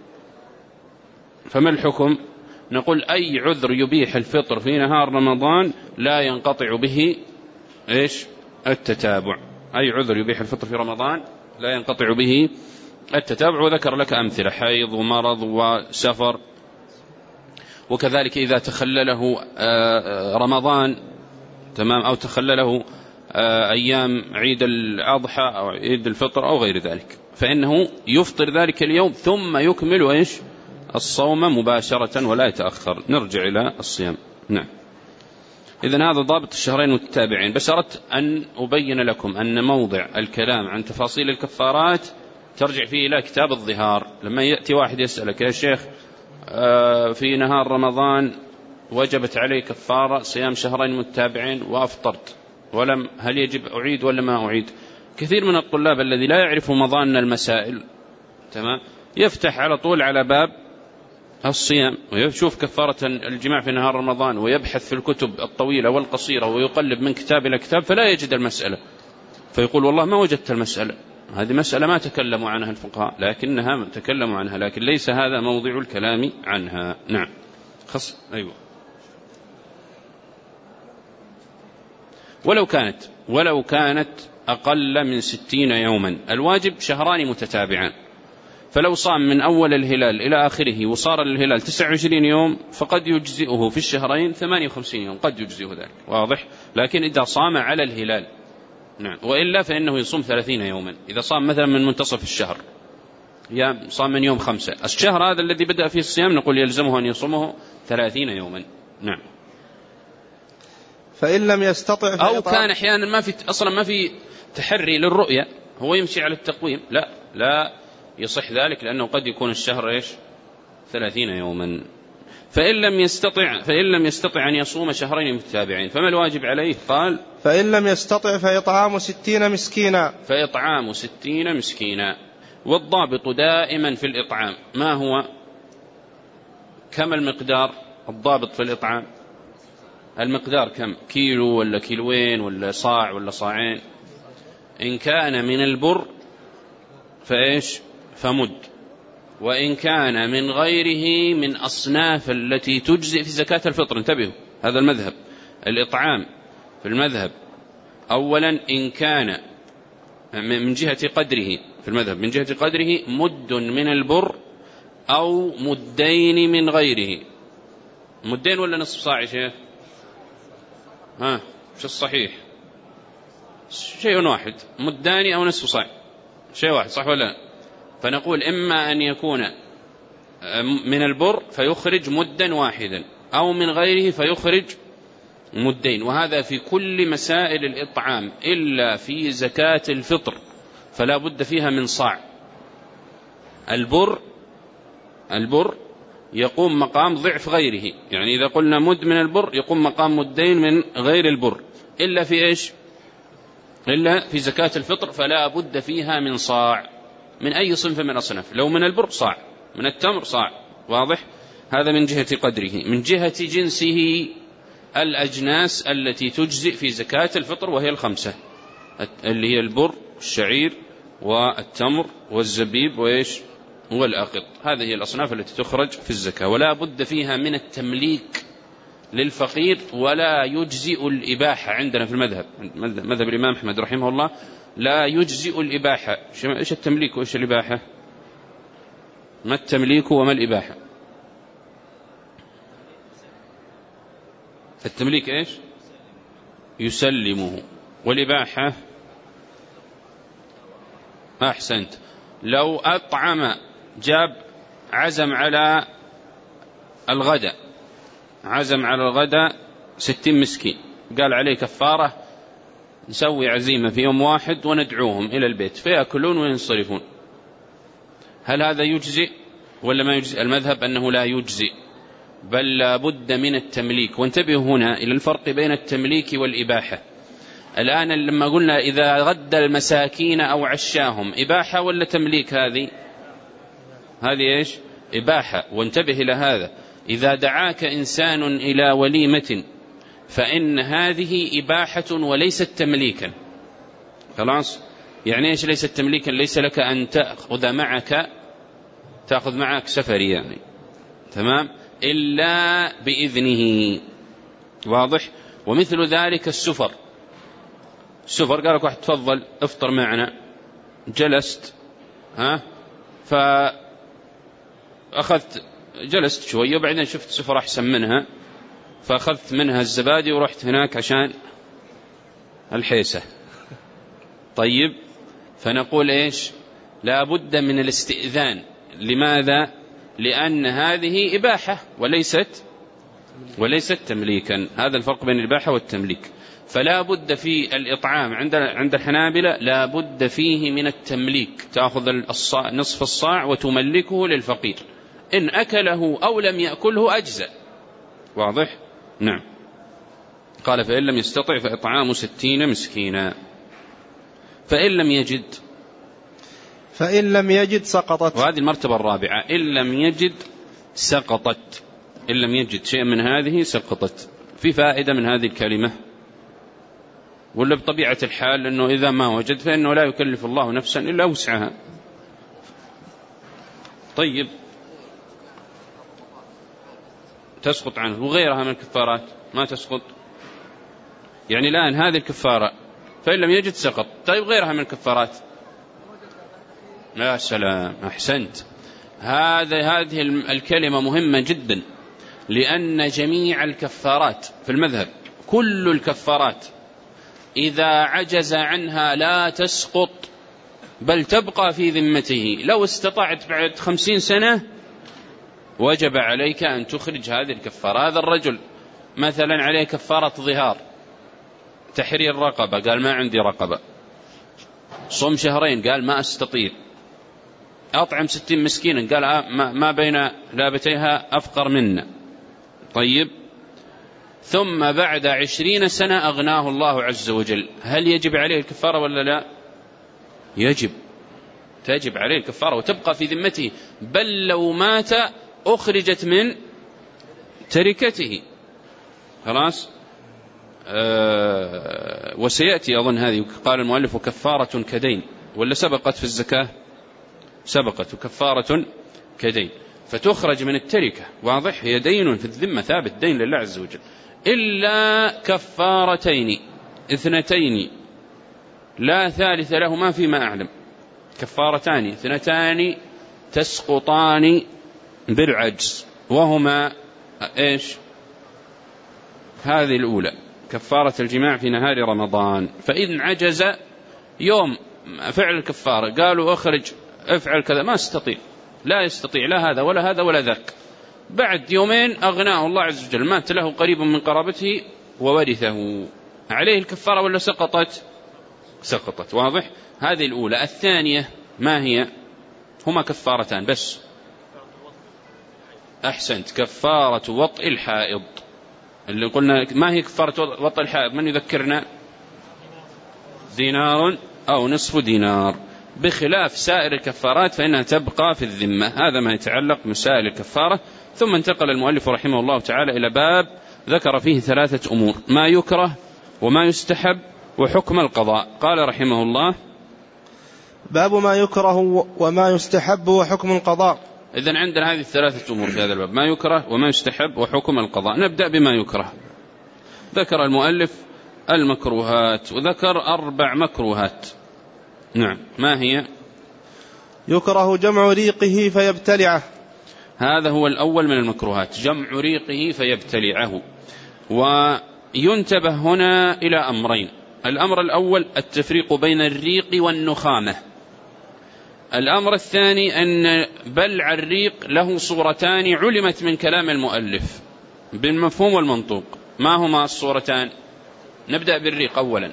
فما الحكم؟ نقول أي عذر يبيح الفطر في نهار رمضان لا ينقطع به إيش؟ التتابع. أي عذر يبيح الفطر في رمضان لا ينقطع به التتابع، وذكر لك أمثلة: حيض ومرض وسفر. وكذلك إذا تخلله رمضان، تمام، أو تخلله أيام عيد الأضحى أو عيد الفطر أو غير ذلك، فإنه يفطر ذلك اليوم ثم يكمل إيش؟ الصوم مباشرة ولا يتأخر. نرجع إلى الصيام. نعم. إذن هذا ضابط الشهرين المتتابعين. بس أردت أن أبين لكم أن موضع الكلام عن تفاصيل الكفارات ترجع فيه إلى كتاب الظهار. لما يأتي واحد يسألك: يا شيخ في نهار رمضان وجبت علي كفارة صيام شهرين متتابعين وأفطرت، ولم هل يجب أعيد ولا ما أعيد؟ كثير من الطلاب الذي لا يعرف مضان المسائل، تمام، يفتح على طول على باب الصيام ويشوف كفارة الجماع في نهار رمضان ويبحث في الكتب الطويلة والقصيرة ويقلب من كتاب إلى كتاب فلا يجد المسألة، فيقول: والله ما وجدت المسألة. هذه مسألة ما تكلموا عنها الفقهاء، لكنها تكلموا عنها، لكن ليس هذا موضع الكلام عنها. نعم. خص أيوة. ولو كانت ولو كانت أقل من ستين يوما، الواجب شهران متتابعان، فلو صام من أول الهلال إلى آخره وصار الهلال تسعة وعشرين يوم فقد يجزئه في الشهرين ثمانية وخمسين يوم، قد يجزئه ذلك. واضح؟ لكن إذا صام على الهلال، نعم، وإلا فإنه يصوم ثلاثين يوما. إذا صام مثلا من منتصف الشهر، يا صام من يوم خمسة، الشهر هذا الذي بدأ فيه الصيام نقول يلزمه أن يصومه ثلاثين يوما. نعم.
فإن لم يستطع
أو كان أحيانا ما في أصلا ما في تحري للرؤية، هو يمشي على التقويم، لا لا يصح ذلك، لأنه قد يكون الشهر إيش؟ ثلاثين يوما. فإن لم يستطع فإن لم يستطع أن يصوم شهرين متتابعين فما الواجب عليه؟ قال:
فإن لم يستطع فإطعام ستين مسكينا
فإطعام ستين مسكينا. والضابط دائما في الإطعام ما هو؟ كم المقدار؟ الضابط في الإطعام المقدار كم؟ كيلو ولا كيلوين ولا صاع ولا صاعين؟ إن كان من البر فإيش؟ فمد. وإن كان من غيره من أصناف التي تجزئ في زكاة الفطر، انتبهوا، هذا المذهب. الإطعام في المذهب أولا إن كان من جهة قدره، في المذهب من جهة قدره مد من البر أو مدين من غيره. مدين ولا نصف صاع يا شيخ؟ ها شو الصحيح؟ شيء واحد، مدان أو نصف صاع، شيء واحد، صح ولا؟ فنقول إما أن يكون من البر فيخرج مدا واحدا، أو من غيره فيخرج مدين. وهذا في كل مسائل الإطعام إلا في زكاة الفطر، فلا بد فيها من صاع. البر البر يقوم مقام ضعف غيره، يعني إذا قلنا مد من البر يقوم مقام مدين من غير البر، إلا في إيش؟ إلا في زكاة الفطر، فلا بد فيها من صاع من أي صنف من الأصناف. لو من البر صاع، من التمر صاع. واضح؟ هذا من جهة قدره. من جهة جنسه الأجناس التي تجزئ في زكاة الفطر وهي الخمسة، اللي هي البر والشعير والتمر والزبيب وإيش؟ والأقط. هذه هي الأصناف التي تخرج في الزكاة، ولا بد فيها من التمليك للفقير، ولا يجزئ الإباحة عندنا في المذهب، مذهب الإمام أحمد رحمه الله، لا يجزئ الإباحة. إيش التمليك وإيش الإباحة؟ ما التمليك وما الإباحة؟ التمليك إيش؟ يسلمه. والإباحة أحسنت، لو أطعم، جاب عزم على الغداء، عزم على الغداء ستين مسكين، قال عليه كفارة، نسوي عزيمة في يوم واحد وندعوهم إلى البيت فيأكلون وينصرفون، هل هذا يجزئ ولا ما يجزئ؟ المذهب أنه لا يجزئ، بل لا بد من التمليك. وانتبهوا هنا إلى الفرق بين التمليك والإباحة. الآن لما قلنا إذا غدى المساكين أو عشاهم، إباحة ولا تمليك؟ هذه هذه إيش؟ إباحة. وانتبه إلى هذا، إذا دعاك إنسان إلى وليمة فإن هذه إباحة وليست تمليكا. خلاص؟ يعني إيش ليست تمليكا؟ ليس لك أن تأخذ معك تأخذ معك سفري يعني، تمام، إلا بإذنه. واضح؟ ومثل ذلك السفر. السفر قال لك واحد تفضل افطر معنا، جلست ها فأخذت جلست شوية وبعدين شفت سفر أحسن منها فأخذت منها الزبادي ورحت هناك عشان الحيسة. طيب، فنقول إيش؟ لا بد من الاستئذان. لماذا؟ لأن هذه إباحة وليست وليست تمليكا. هذا الفرق بين الإباحة والتمليك. فلا بد في الإطعام عند عند الحنابلة لا بد فيه من التمليك، تأخذ الصاع نصف الصاع وتملكه للفقير، إن أكله أو لم يأكله أجزأ. واضح؟ نعم. قال فإن لم يستطع فإطعام ستين مسكينا. فإن لم يجد
فإن لم يجد سقطت.
وهذه المرتبة الرابعة، إن لم يجد سقطت. إن لم يجد شيء من هذه سقطت. في فائدة من هذه الكلمة ولا بطبيعة الحال أنه إذا ما وجد فإنه لا يكلف الله نفسا إلا وسعها. طيب، تسقط عنه. وغيرها من الكفارات ما تسقط، يعني الآن هذه الكفارة فإن لم يجد سقط. طيب غيرها من الكفارات؟ يا سلام، أحسنت. هذا هذه الكلمة مهمة جدا، لأن جميع الكفارات في المذهب كل الكفارات إذا عجز عنها لا تسقط بل تبقى في ذمته. لو استطعت بعد خمسين سنة وجب عليك أن تخرج هذه الكفارة. هذا الرجل مثلا عليه كفارة ظهار، تحرير رقبة، قال ما عندي رقبة. صوم شهرين، قال ما أستطيع. أطعم ستين مسكينا، قال ما بين لابتيها أفقر منا. طيب، ثم بعد عشرين سنة أغناه الله عز وجل، هل يجب عليه الكفارة ولا لا؟ يجب، تجب عليه الكفارة وتبقى في ذمته، بل لو مات أخرجت من تركته. خلاص. أه وسيأتي أظن هذه، قال المؤلف كفارة كدين، ولا سبقت في الزكاة؟ سبقت. كفارة كدين، فتخرج من التركة. واضح؟ هي دين في الذمة ثابت، دين لله عز وجل. إلا كفارتين اثنتين لا ثالث لهما فيما أعلم. كفارتان اثنتان تسقطان بالعجز، وهما إيش؟ هذه الأولى كفارة الجماع في نهار رمضان، فإن عجز يوم فعل الكفارة قالوا أخرج افعل كذا، ما استطيع، لا يستطيع لا هذا ولا هذا ولا ذاك، بعد يومين أغناه الله عز وجل، مات له قريب من قرابته وورثه، عليه الكفارة ولا سقطت؟ سقطت. واضح؟ هذه الأولى. الثانية ما هي؟ هما كفارتان بس. أحسنت، كفارة وطئ الحائض، اللي قلنا ما هي كفارة وطئ الحائض؟ من يذكرنا؟ دينار أو نصف دينار، بخلاف سائر الكفارات فإنها تبقى في الذمة. هذا ما يتعلق بمسائل الكفارة. ثم انتقل المؤلف رحمه الله تعالى إلى باب ذكر فيه ثلاثة أمور: ما يكره وما يستحب وحكم القضاء. قال رحمه الله:
باب ما يكره وما يستحب وحكم القضاء.
إذن عندنا هذه الثلاثة أمور في هذا الباب: ما يكره وما يستحب وحكم القضاء. نبدأ بما يكره. ذكر المؤلف المكروهات، وذكر أربع مكروهات. نعم، ما هي؟
يكره جمع ريقه فيبتلعه،
هذا هو الأول من المكروهات، جمع ريقه فيبتلعه. وينتبه هنا إلى أمرين: الأمر الأول التفريق بين الريق والنخامة. الأمر الثاني أن بلع الريق له صورتان علمت من كلام المؤلف بالمفهوم والمنطوق. ما هما الصورتان؟ نبدأ بالريق أولا.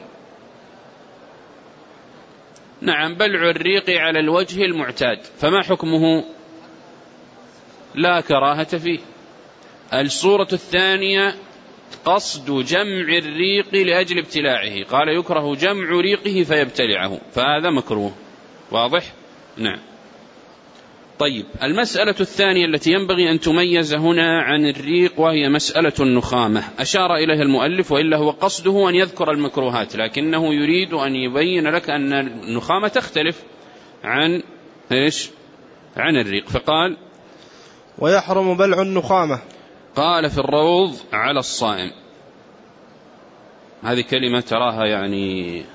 نعم، بلع الريق على الوجه المعتاد، فما حكمه؟ لا كراهة فيه. الصورة الثانية قصد جمع الريق لأجل ابتلاعه، قال يكره جمع ريقه فيبتلعه، فهذا مكروه. واضح؟ نعم. طيب، المسألة الثانية التي ينبغي أن تميز هنا عن الريق وهي مسألة النخامة، أشار إليها المؤلف، وإلا هو قصده أن يذكر المكروهات، لكنه يريد أن يبين لك أن النخامة تختلف عن إيش؟ عن الريق. فقال
ويحرم بلع النخامة.
قال في الروض على الصائم. هذه كلمة تراها يعني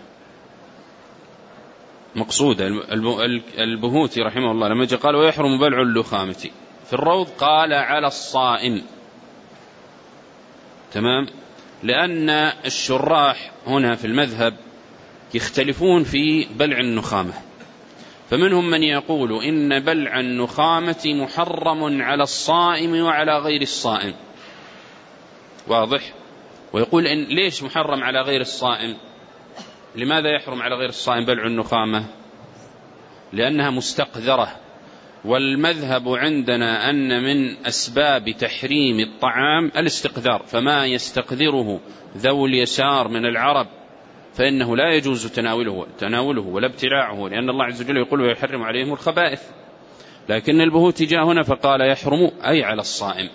مقصودة. البهوتي رحمه الله لما جاء قال ويحرم بلع اللخامة في الروض قال على الصائم، تمام، لأن الشراح هنا في المذهب يختلفون في بلع النخامة، فمنهم من يقول إن بلع النخامة محرم على الصائم وعلى غير الصائم. واضح؟ ويقول إن ليش محرم على غير الصائم؟ لماذا يحرم على غير الصائم بلع النخامة؟ لأنها مستقذرة، والمذهب عندنا أن من أسباب تحريم الطعام الاستقذار، فما يستقذره ذو اليسار من العرب فإنه لا يجوز تناوله تناوله ولا ابتلاعه، لأن الله عز وجل يقول ويحرم عليهم الخبائث. لكن البهوتي جاء هنا فقال يحرم أي على الصائم،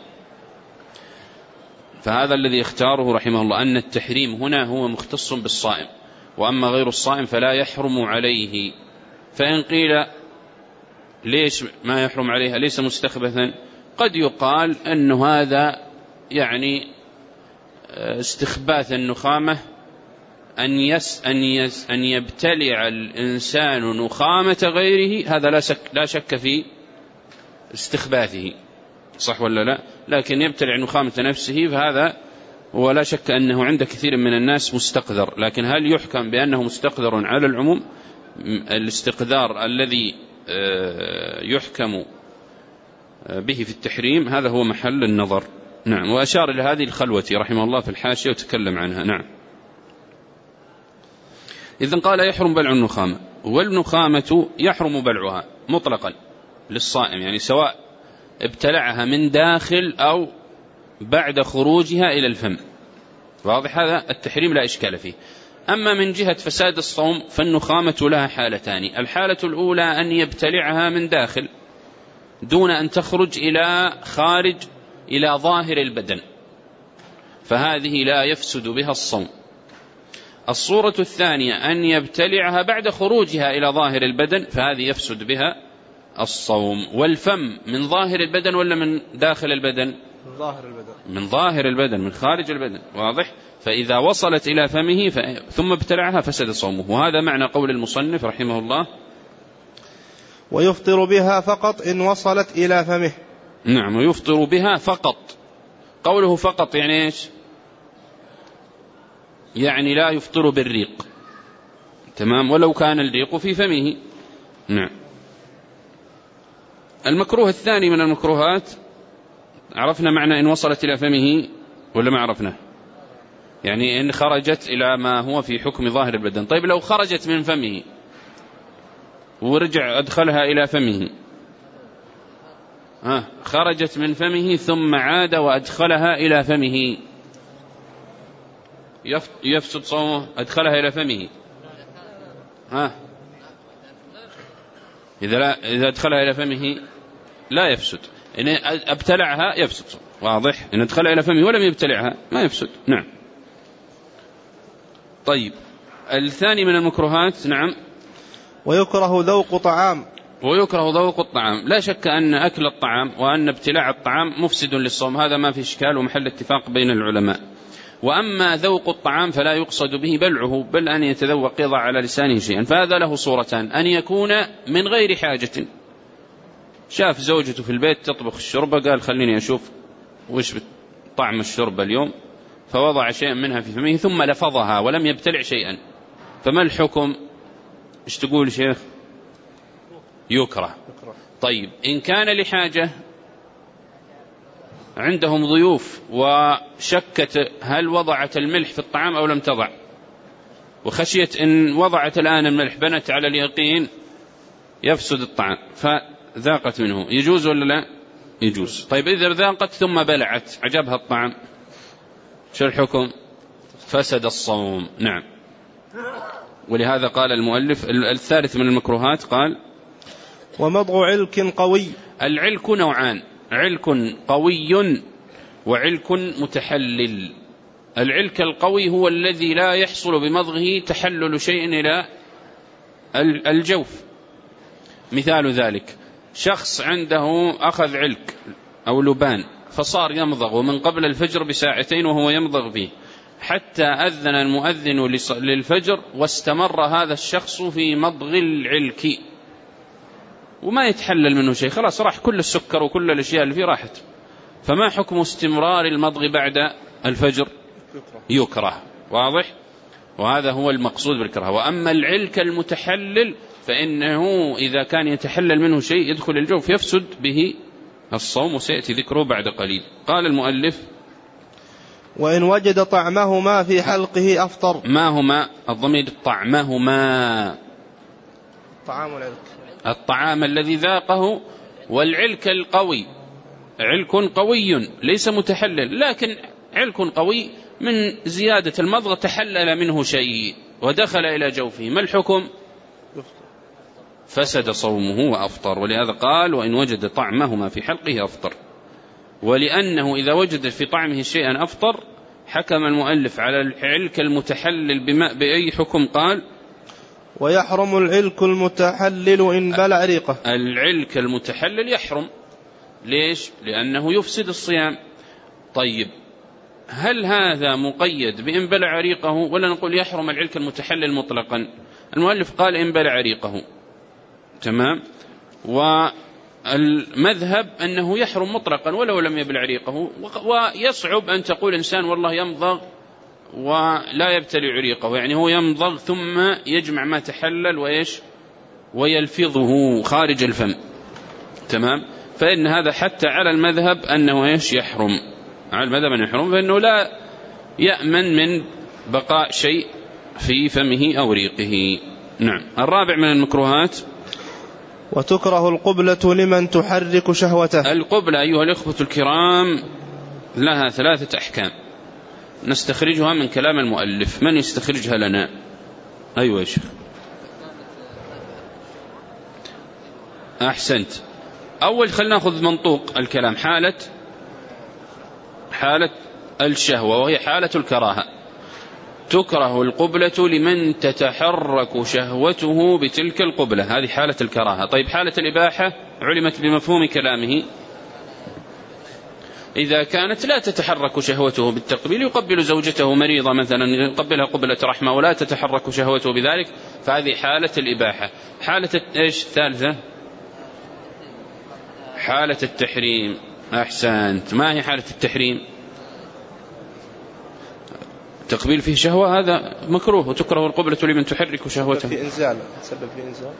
فهذا الذي اختاره رحمه الله أن التحريم هنا هو مختص بالصائم، وأما غير الصائم فلا يحرم عليه. فإن قيل ليش ما يحرم عليها ليس مستخبثا، قد يقال أن هذا يعني استخباث النخامة، أن, يس أن, يس أن يبتلع الإنسان نخامة غيره، هذا لا شك, لا شك في استخباثه، صح ولا لا؟ لكن يبتلع نخامة نفسه فهذا ولا شك أنه عند كثير من الناس مستقذر. لكن هل يحكم بأنه مستقذر على العموم؟ الاستقذار الذي يحكم به في التحريم هذا هو محل النظر. نعم. وأشار إلى هذه الخلوة رحمه الله في الحاشية وتكلم عنها. نعم. إذن قال يحرم بلع النخامة، والنخامة يحرم بلعها مطلقا للصائم، يعني سواء ابتلعها من داخل أو بعد خروجها إلى الفم. واضح؟ هذا التحريم لا إشكال فيه. أما من جهة فساد الصوم فالنخامة لها حالتان. الحالة الأولى أن يبتلعها من داخل دون أن تخرج إلى خارج إلى ظاهر البدن، فهذه لا يفسد بها الصوم. الصورة الثانية أن يبتلعها بعد خروجها إلى ظاهر البدن، فهذه يفسد بها الصوم. والفم من ظاهر البدن ولا من داخل البدن؟
من ظاهر البدن.
من ظاهر البدن، من خارج البدن. واضح؟ فإذا وصلت إلى فمه ف... ثم ابتلعها فسد صومه. وهذا معنى قول المصنف رحمه الله
ويفطر بها فقط إن وصلت إلى فمه.
نعم، ويفطر بها فقط. قوله فقط يعني إيش؟ يعني لا يفطر بالريق، تمام، ولو كان الريق في فمه. نعم. المكروه الثاني من المكروهات، عرفنا معنى إن وصلت إلى فمه ولا ما عرفنا؟ يعني إن خرجت إلى ما هو في حكم ظاهر البدن. طيب لو خرجت من فمه ورجع أدخلها إلى فمه، ها خرجت من فمه ثم عاد وأدخلها إلى فمه، يفسد صومه؟ أدخلها إلى فمه، ها إذا, لا إذا أدخلها إلى فمه لا يفسد، إن أبتلعها يفسد صومه. واضح؟ إن أدخلها إلى فمه ولم يبتلعها ما يفسد. نعم. طيب، الثاني من المكروهات. نعم.
ويكره ذوق طعام.
ويكره ذوق الطعام. لا شك أن أكل الطعام وأن ابتلاع الطعام مفسد للصوم، هذا ما في إشكال ومحل اتفاق بين العلماء. وأما ذوق الطعام فلا يقصد به بلعه، بل أن يتذوق يضع على لسانه شيئا، فهذا له صورتان: أن يكون من غير حاجة، شاف زوجته في البيت تطبخ الشوربة قال خليني أشوف وش طعم الشوربة اليوم، فوضع شيئا منها في فمه ثم لفظها ولم يبتلع شيئا، فما الحكم؟ ايش تقول شيخ؟ يكره. طيب إن كان لحاجة عندهم ضيوف وشكت هل وضعت الملح في الطعام أو لم تضع، وخشيت إن وضعت الآن الملح بنت على اليقين يفسد الطعام فذاقت منه، يجوز ولا لا؟ يجوز. طيب إذا ذاقت ثم بلعت عجبها الطعام شو الحكم؟ فسد الصوم. نعم. ولهذا قال المؤلف الثالث من المكروهات قال
ومضغ علك قوي.
العلك نوعان، علك قوي وعلك متحلل. العلك القوي هو الذي لا يحصل بمضغه تحلل شيء إلى الجوف. مثال ذلك شخص عنده أخذ علك أو لبان فصار يمضغ من قبل الفجر بساعتين وهو يمضغ به حتى أذن المؤذن للفجر واستمر هذا الشخص في مضغ العلك وما يتحلل منه شيء، خلاص راح كل السكر وكل الأشياء اللي فيه راحت، فما حكم استمرار المضغ بعد الفجر؟ يكره. واضح؟ وهذا هو المقصود بالكره. وأما العلك المتحلل فإنه إذا كان يتحلل منه شيء يدخل الجوف يفسد به الصوم، وسيأتي ذكره بعد قليل. قال المؤلف
وإن وجد طعمهما في حلقه أفطر.
ما هما الضمير؟ طعمهما
طعام العلك،
الطعام الذي ذاقه. والعلك القوي علك قوي ليس متحلل، لكن علك قوي من زيادة المضغ تحلل منه شيء ودخل إلى جوفه، ما الحكم؟ فسد صومه وأفطر. ولهذا قال وإن وجد طعمهما في حلقه أفطر، ولأنه إذا وجد في طعمه شيئا أفطر حكم المؤلف على العلك المتحلل بماء بأي حكم؟ قال
ويحرم العلك المتحلل إن بلع ريقه.
العلك المتحلل يحرم. ليش؟ لأنه يفسد الصيام. طيب هل هذا مقيد بإن بلع ريقه ولا نقول يحرم العلك المتحلل مطلقا؟ المؤلف قال إن بلع ريقه، تمام. والمذهب أنه يحرم مطلقا ولو لم يبلع ريقه. ويصعب أن تقول إنسان والله يمضغ ولا يبتلع ريقه، يعني هو يمضغ ثم يجمع ما تحلل وإيش ويلفظه خارج الفم، تمام. فإن هذا حتى على المذهب أنه إيش يحرم، على المذهب أنه يحرم، فإنه لا يأمن من بقاء شيء في فمه أو ريقه. نعم. الرابع من المكروهات
وتكره القبلة لمن تحرك شهوته.
القبلة أيها الإخوة الكرام لها ثلاثة أحكام نستخرجها من كلام المؤلف. من يستخرجها لنا؟ أيوة يا شيخ. أحسنت. أول خلنا نأخذ منطوق الكلام. حالة حالة الشهوة وهي حالة الكراهة. تكره القبلة لمن تتحرك شهوته بتلك القبلة، هذه حالة الكراهة. طيب حالة الإباحة علمت بمفهوم كلامه إذا كانت لا تتحرك شهوته بالتقبيل، يقبل زوجته مريضة مثلا يقبلها قبلة رحمة ولا تتحرك شهوته بذلك، فهذه حالة الإباحة. حالة إيش الثالثة؟ حالة التحريم. أحسنت. ما هي حالة التحريم؟ تقبيل فيه شهوة هذا مكروه، وتكره القبلة لمن تحرك شهوته.
في إنزال سبب في إنزال.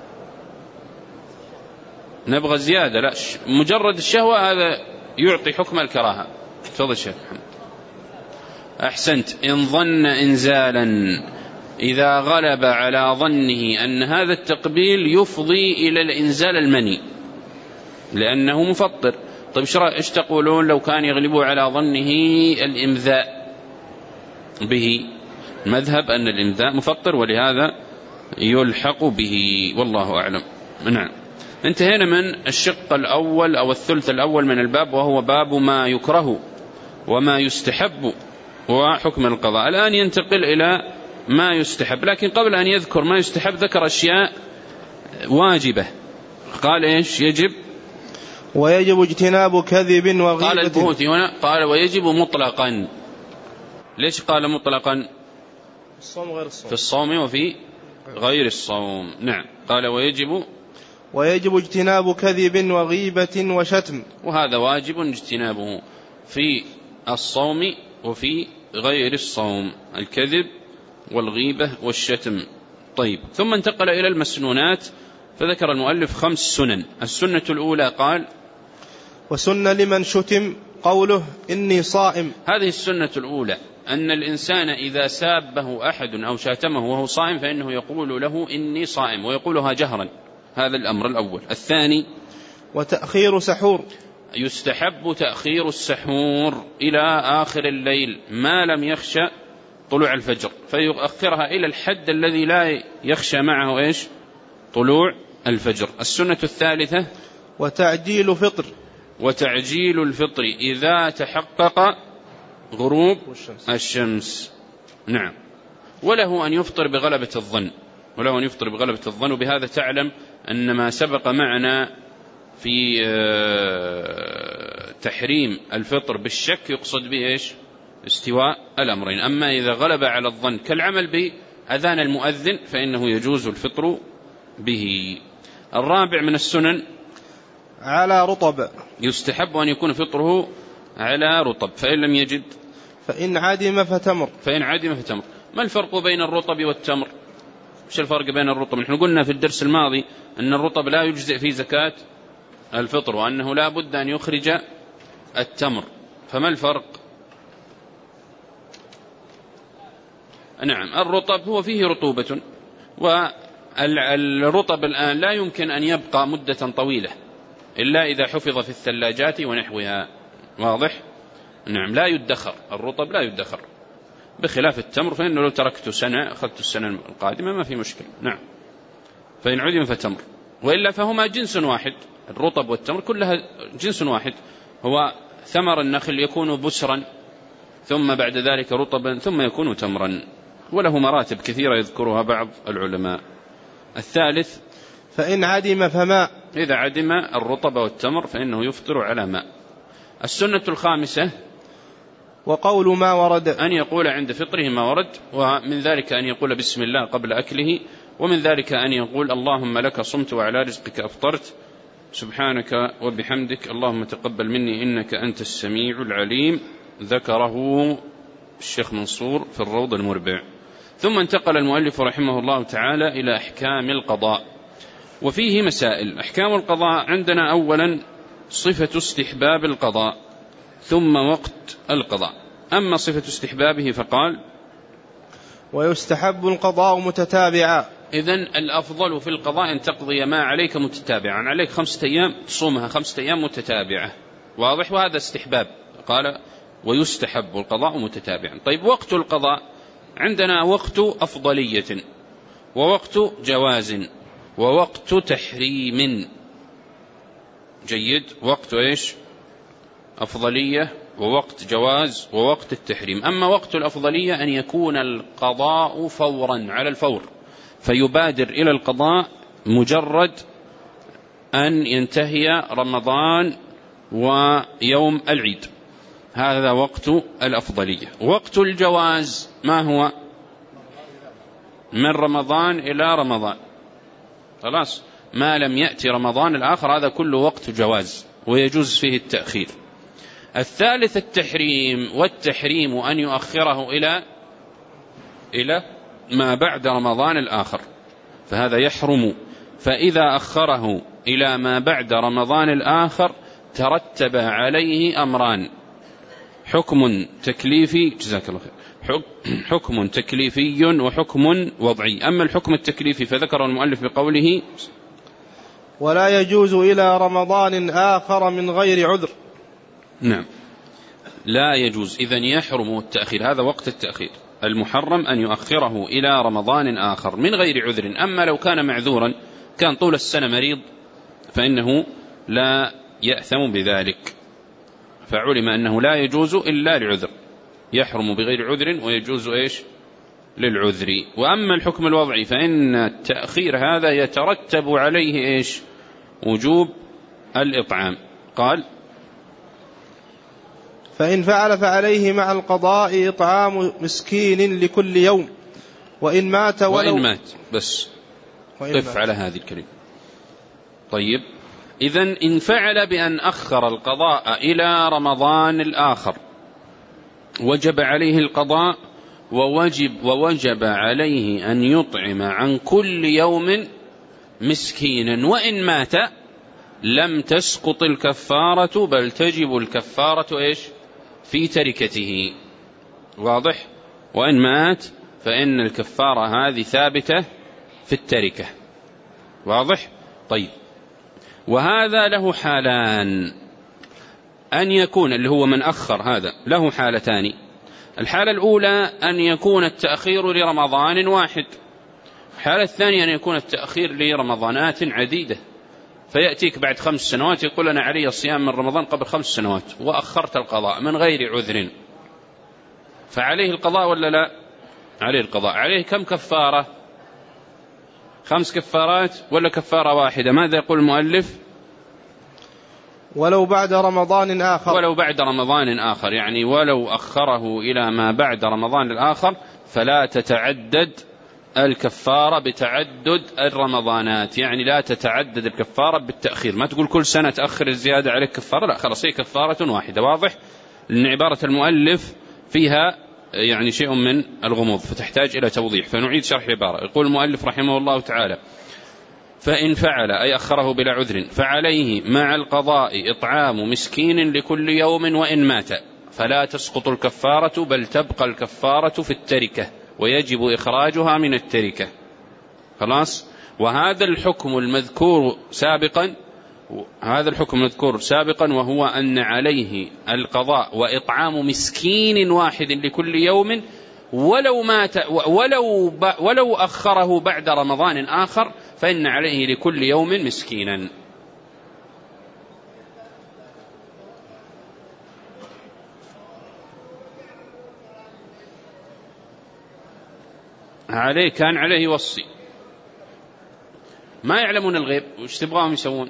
نبغى زيادة؟ لا، مجرد الشهوة هذا يعطي حكم الكراهة. تفضل شيخ محمد. أحسنت. إن ظن إنزالا، إذا غلب على ظنه أن هذا التقبيل يفضي إلى الإنزال المني لأنه مفطر. طيب إيش تقولون لو كان يغلب على ظنه الإمذاء به؟ المذهب أن الإمذاء مفطر ولهذا يلحق به، والله أعلم. نعم. انتهينا من الشق الأول أو الثلث الأول من الباب، وهو باب ما يكره وما يستحب وحكم القضاء. الآن ينتقل إلى ما يستحب، لكن قبل أن يذكر ما يستحب ذكر أشياء واجبة. قال إيش يجب؟
ويجب اجتناب كذب وغيبة.
قال البهوتي هنا قال ويجب مطلقا. ليش قال مطلقا؟
الصوم غير الصوم.
في الصوم وفي غير الصوم. نعم. قال ويجب
ويجب اجتناب كذب وغيبة وشتم،
وهذا واجب اجتنابه في الصوم وفي غير الصوم، الكذب والغيبة والشتم. طيب ثم انتقل إلى المسنونات، فذكر المؤلف خمس سنن. السنة الأولى قال
وسن لمن شتم قوله إني صائم.
هذه السنة الأولى، أن الإنسان إذا سابه أحد أو شاتمه وهو صائم فإنه يقول له إني صائم، ويقولها جهرا. هذا الأمر الأول. الثاني
وتأخير سحور،
يستحب تأخير السحور إلى آخر الليل ما لم يخشى طلوع الفجر، فيؤخرها إلى الحد الذي لا يخشى معه إيش؟ طلوع الفجر. السنة الثالثة
وتعجيل فطر،
وتعجيل الفطر إذا تحقق غروب الشمس. نعم. وله أن يفطر بغلبة الظن، وله أن يفطر بغلبة الظن. وبهذا تعلم أن ما سبق معنا في تحريم الفطر بالشك يقصد به إيش؟ استواء الأمرين. أما إذا غلب على الظن كالعمل بأذان المؤذن فإنه يجوز الفطر به. الرابع من السنن
على رطب،
يستحب أن يكون فطره على رطب، فإن لم يجد
فإن عدم فتمر.
فإن عدم فتمر. ما الفرق بين الرطب والتمر؟ مش الفرق بين الرطب؟ نحن قلنا في الدرس الماضي أن الرطب لا يجزئ في زكاة الفطر، وأنه لا بد أن يخرج التمر، فما الفرق؟ نعم، الرطب هو فيه رطوبة، والرطب الآن لا يمكن أن يبقى مدة طويلة إلا إذا حفظ في الثلاجات ونحوها. واضح؟ نعم، لا يدخر الرطب، لا يدخر، بخلاف التمر فإنه لو تركته سنة أخذت السنة القادمة ما في مشكلة. نعم. فإن عدم فتمر، وإلا فهما جنس واحد، الرطب والتمر كلها جنس واحد، هو ثمر النخل يكون بسرا ثم بعد ذلك رطبا ثم يكون تمرا، وله مراتب كثيرة يذكرها بعض العلماء. الثالث
فإن عدم فماء،
إذا عدم الرطب والتمر فإنه يفطر على ماء. السنة الخامسة
وقول ما ورد،
أن يقول عند فطره ما ورد، ومن ذلك أن يقول بسم الله قبل أكله، ومن ذلك أن يقول اللهم لك صمت وعلى رزقك أفطرت، سبحانك وبحمدك اللهم تقبل مني إنك أنت السميع العليم. ذكره الشيخ منصور في الروض المربع. ثم انتقل المؤلف رحمه الله تعالى إلى أحكام القضاء، وفيه مسائل. أحكام القضاء عندنا أولا صفة استحباب القضاء، ثم وقت القضاء. أما صفة استحبابه فقال
ويستحب القضاء متتابعا.
إذن الأفضل في القضاء أن تقضي ما عليك متتابعا، عليك خمسة أيام تصومها خمسة أيام متتابعة. واضح؟ وهذا استحباب. قال ويستحب القضاء متتابعا. طيب وقت القضاء عندنا وقت أفضلية، ووقت جواز، ووقت تحريم. جيد. وقت إيش؟ أفضلية، ووقت جواز، ووقت التحريم. أما وقت الأفضلية أن يكون القضاء فورا على الفور، فيبادر إلى القضاء مجرد أن ينتهي رمضان ويوم العيد، هذا وقت الأفضلية. وقت الجواز ما هو؟ من رمضان إلى رمضان، خلاص ما لم يأتي رمضان الآخر، هذا كله وقت جواز ويجوز فيه التأخير. الثالث التحريم، والتحريم أن يؤخره إلى إلى ما بعد رمضان الآخر، فهذا يحرم. فإذا أخره إلى ما بعد رمضان الآخر ترتب عليه أمران: حكم تكليفي، جزاك الله خير، حكم تكليفي وحكم وضعي. أما الحكم التكليفي فذكر المؤلف بقوله
ولا يجوز إلى رمضان آخر من غير عذر.
نعم، لا يجوز، إذن يحرم التأخير، هذا وقت التأخير. المحرم أن يؤخره إلى رمضان آخر من غير عذر. أما لو كان معذورا، كان طول السنة مريض، فإنه لا يأثم بذلك، فعلم أنه لا يجوز إلا لعذر، يحرم بغير عذر ويجوز إيش؟ للعذر. وأما الحكم الوضعي فإن التأخير هذا يترتب عليه إيش؟ وجوب الإطعام. قال
فإن فعل فعليه مع القضاء إطعام مسكين لكل يوم، وإن مات ولو
وإن مات بس قف على هذه الكلمة. طيب، إذن إن فعل بأن أخر القضاء إلى رمضان الآخر وجب عليه القضاء، ووجب, ووجب عليه أن يطعم عن كل يوم مسكينا، وإن مات لم تسقط الكفارة بل تجب الكفارة إيش؟ في تركته. واضح؟ وإن مات فإن الكفارة هذه ثابتة في التركة. واضح؟ طيب، وهذا له حالان، أن يكون اللي هو من أخر هذا له حالتان. الحالة الأولى أن يكون التأخير لرمضان واحد، الحالة الثانية أن يكون التأخير لرمضانات عديدة، فيأتيك بعد خمس سنوات يقول أنا علي الصيام من رمضان قبل خمس سنوات وأخرت القضاء من غير عذر، فعليه القضاء ولا لا؟ عليه القضاء. عليه كم كفارة؟ خمس كفارات ولا كفارة واحدة؟ ماذا يقول المؤلف؟
ولو بعد رمضان آخر.
ولو بعد رمضان آخر، يعني ولو أخره إلى ما بعد رمضان الآخر فلا تتعدد الكفارة بتعدد الرمضانات، يعني لا تتعدد الكفارة بالتأخير، ما تقول كل سنة تأخر الزيادة عليك كفارة، لا، خلاص هي كفارة واحدة. واضح؟ لأن عبارة المؤلف فيها يعني شيء من الغموض فتحتاج إلى توضيح، فنعيد شرح العبارة. يقول المؤلف رحمه الله تعالى: فإن فعل أي أخره بلا عذر فعليه مع القضاء إطعام مسكين لكل يوم وإن مات، فلا تسقط الكفارة بل تبقى الكفارة في التركة ويجب إخراجها من التركة. خلاص؟ وهذا الحكم المذكور سابقا هذا الحكم المذكور سابقا وهو أن عليه القضاء وإطعام مسكين واحد لكل يوم ولو مات ولو ولو أخره بعد رمضان آخر فإن عليه لكل يوم مسكينا. عليه كان عليه وصي، ما يعلمون الغيب، وش تبغاهم يسوون؟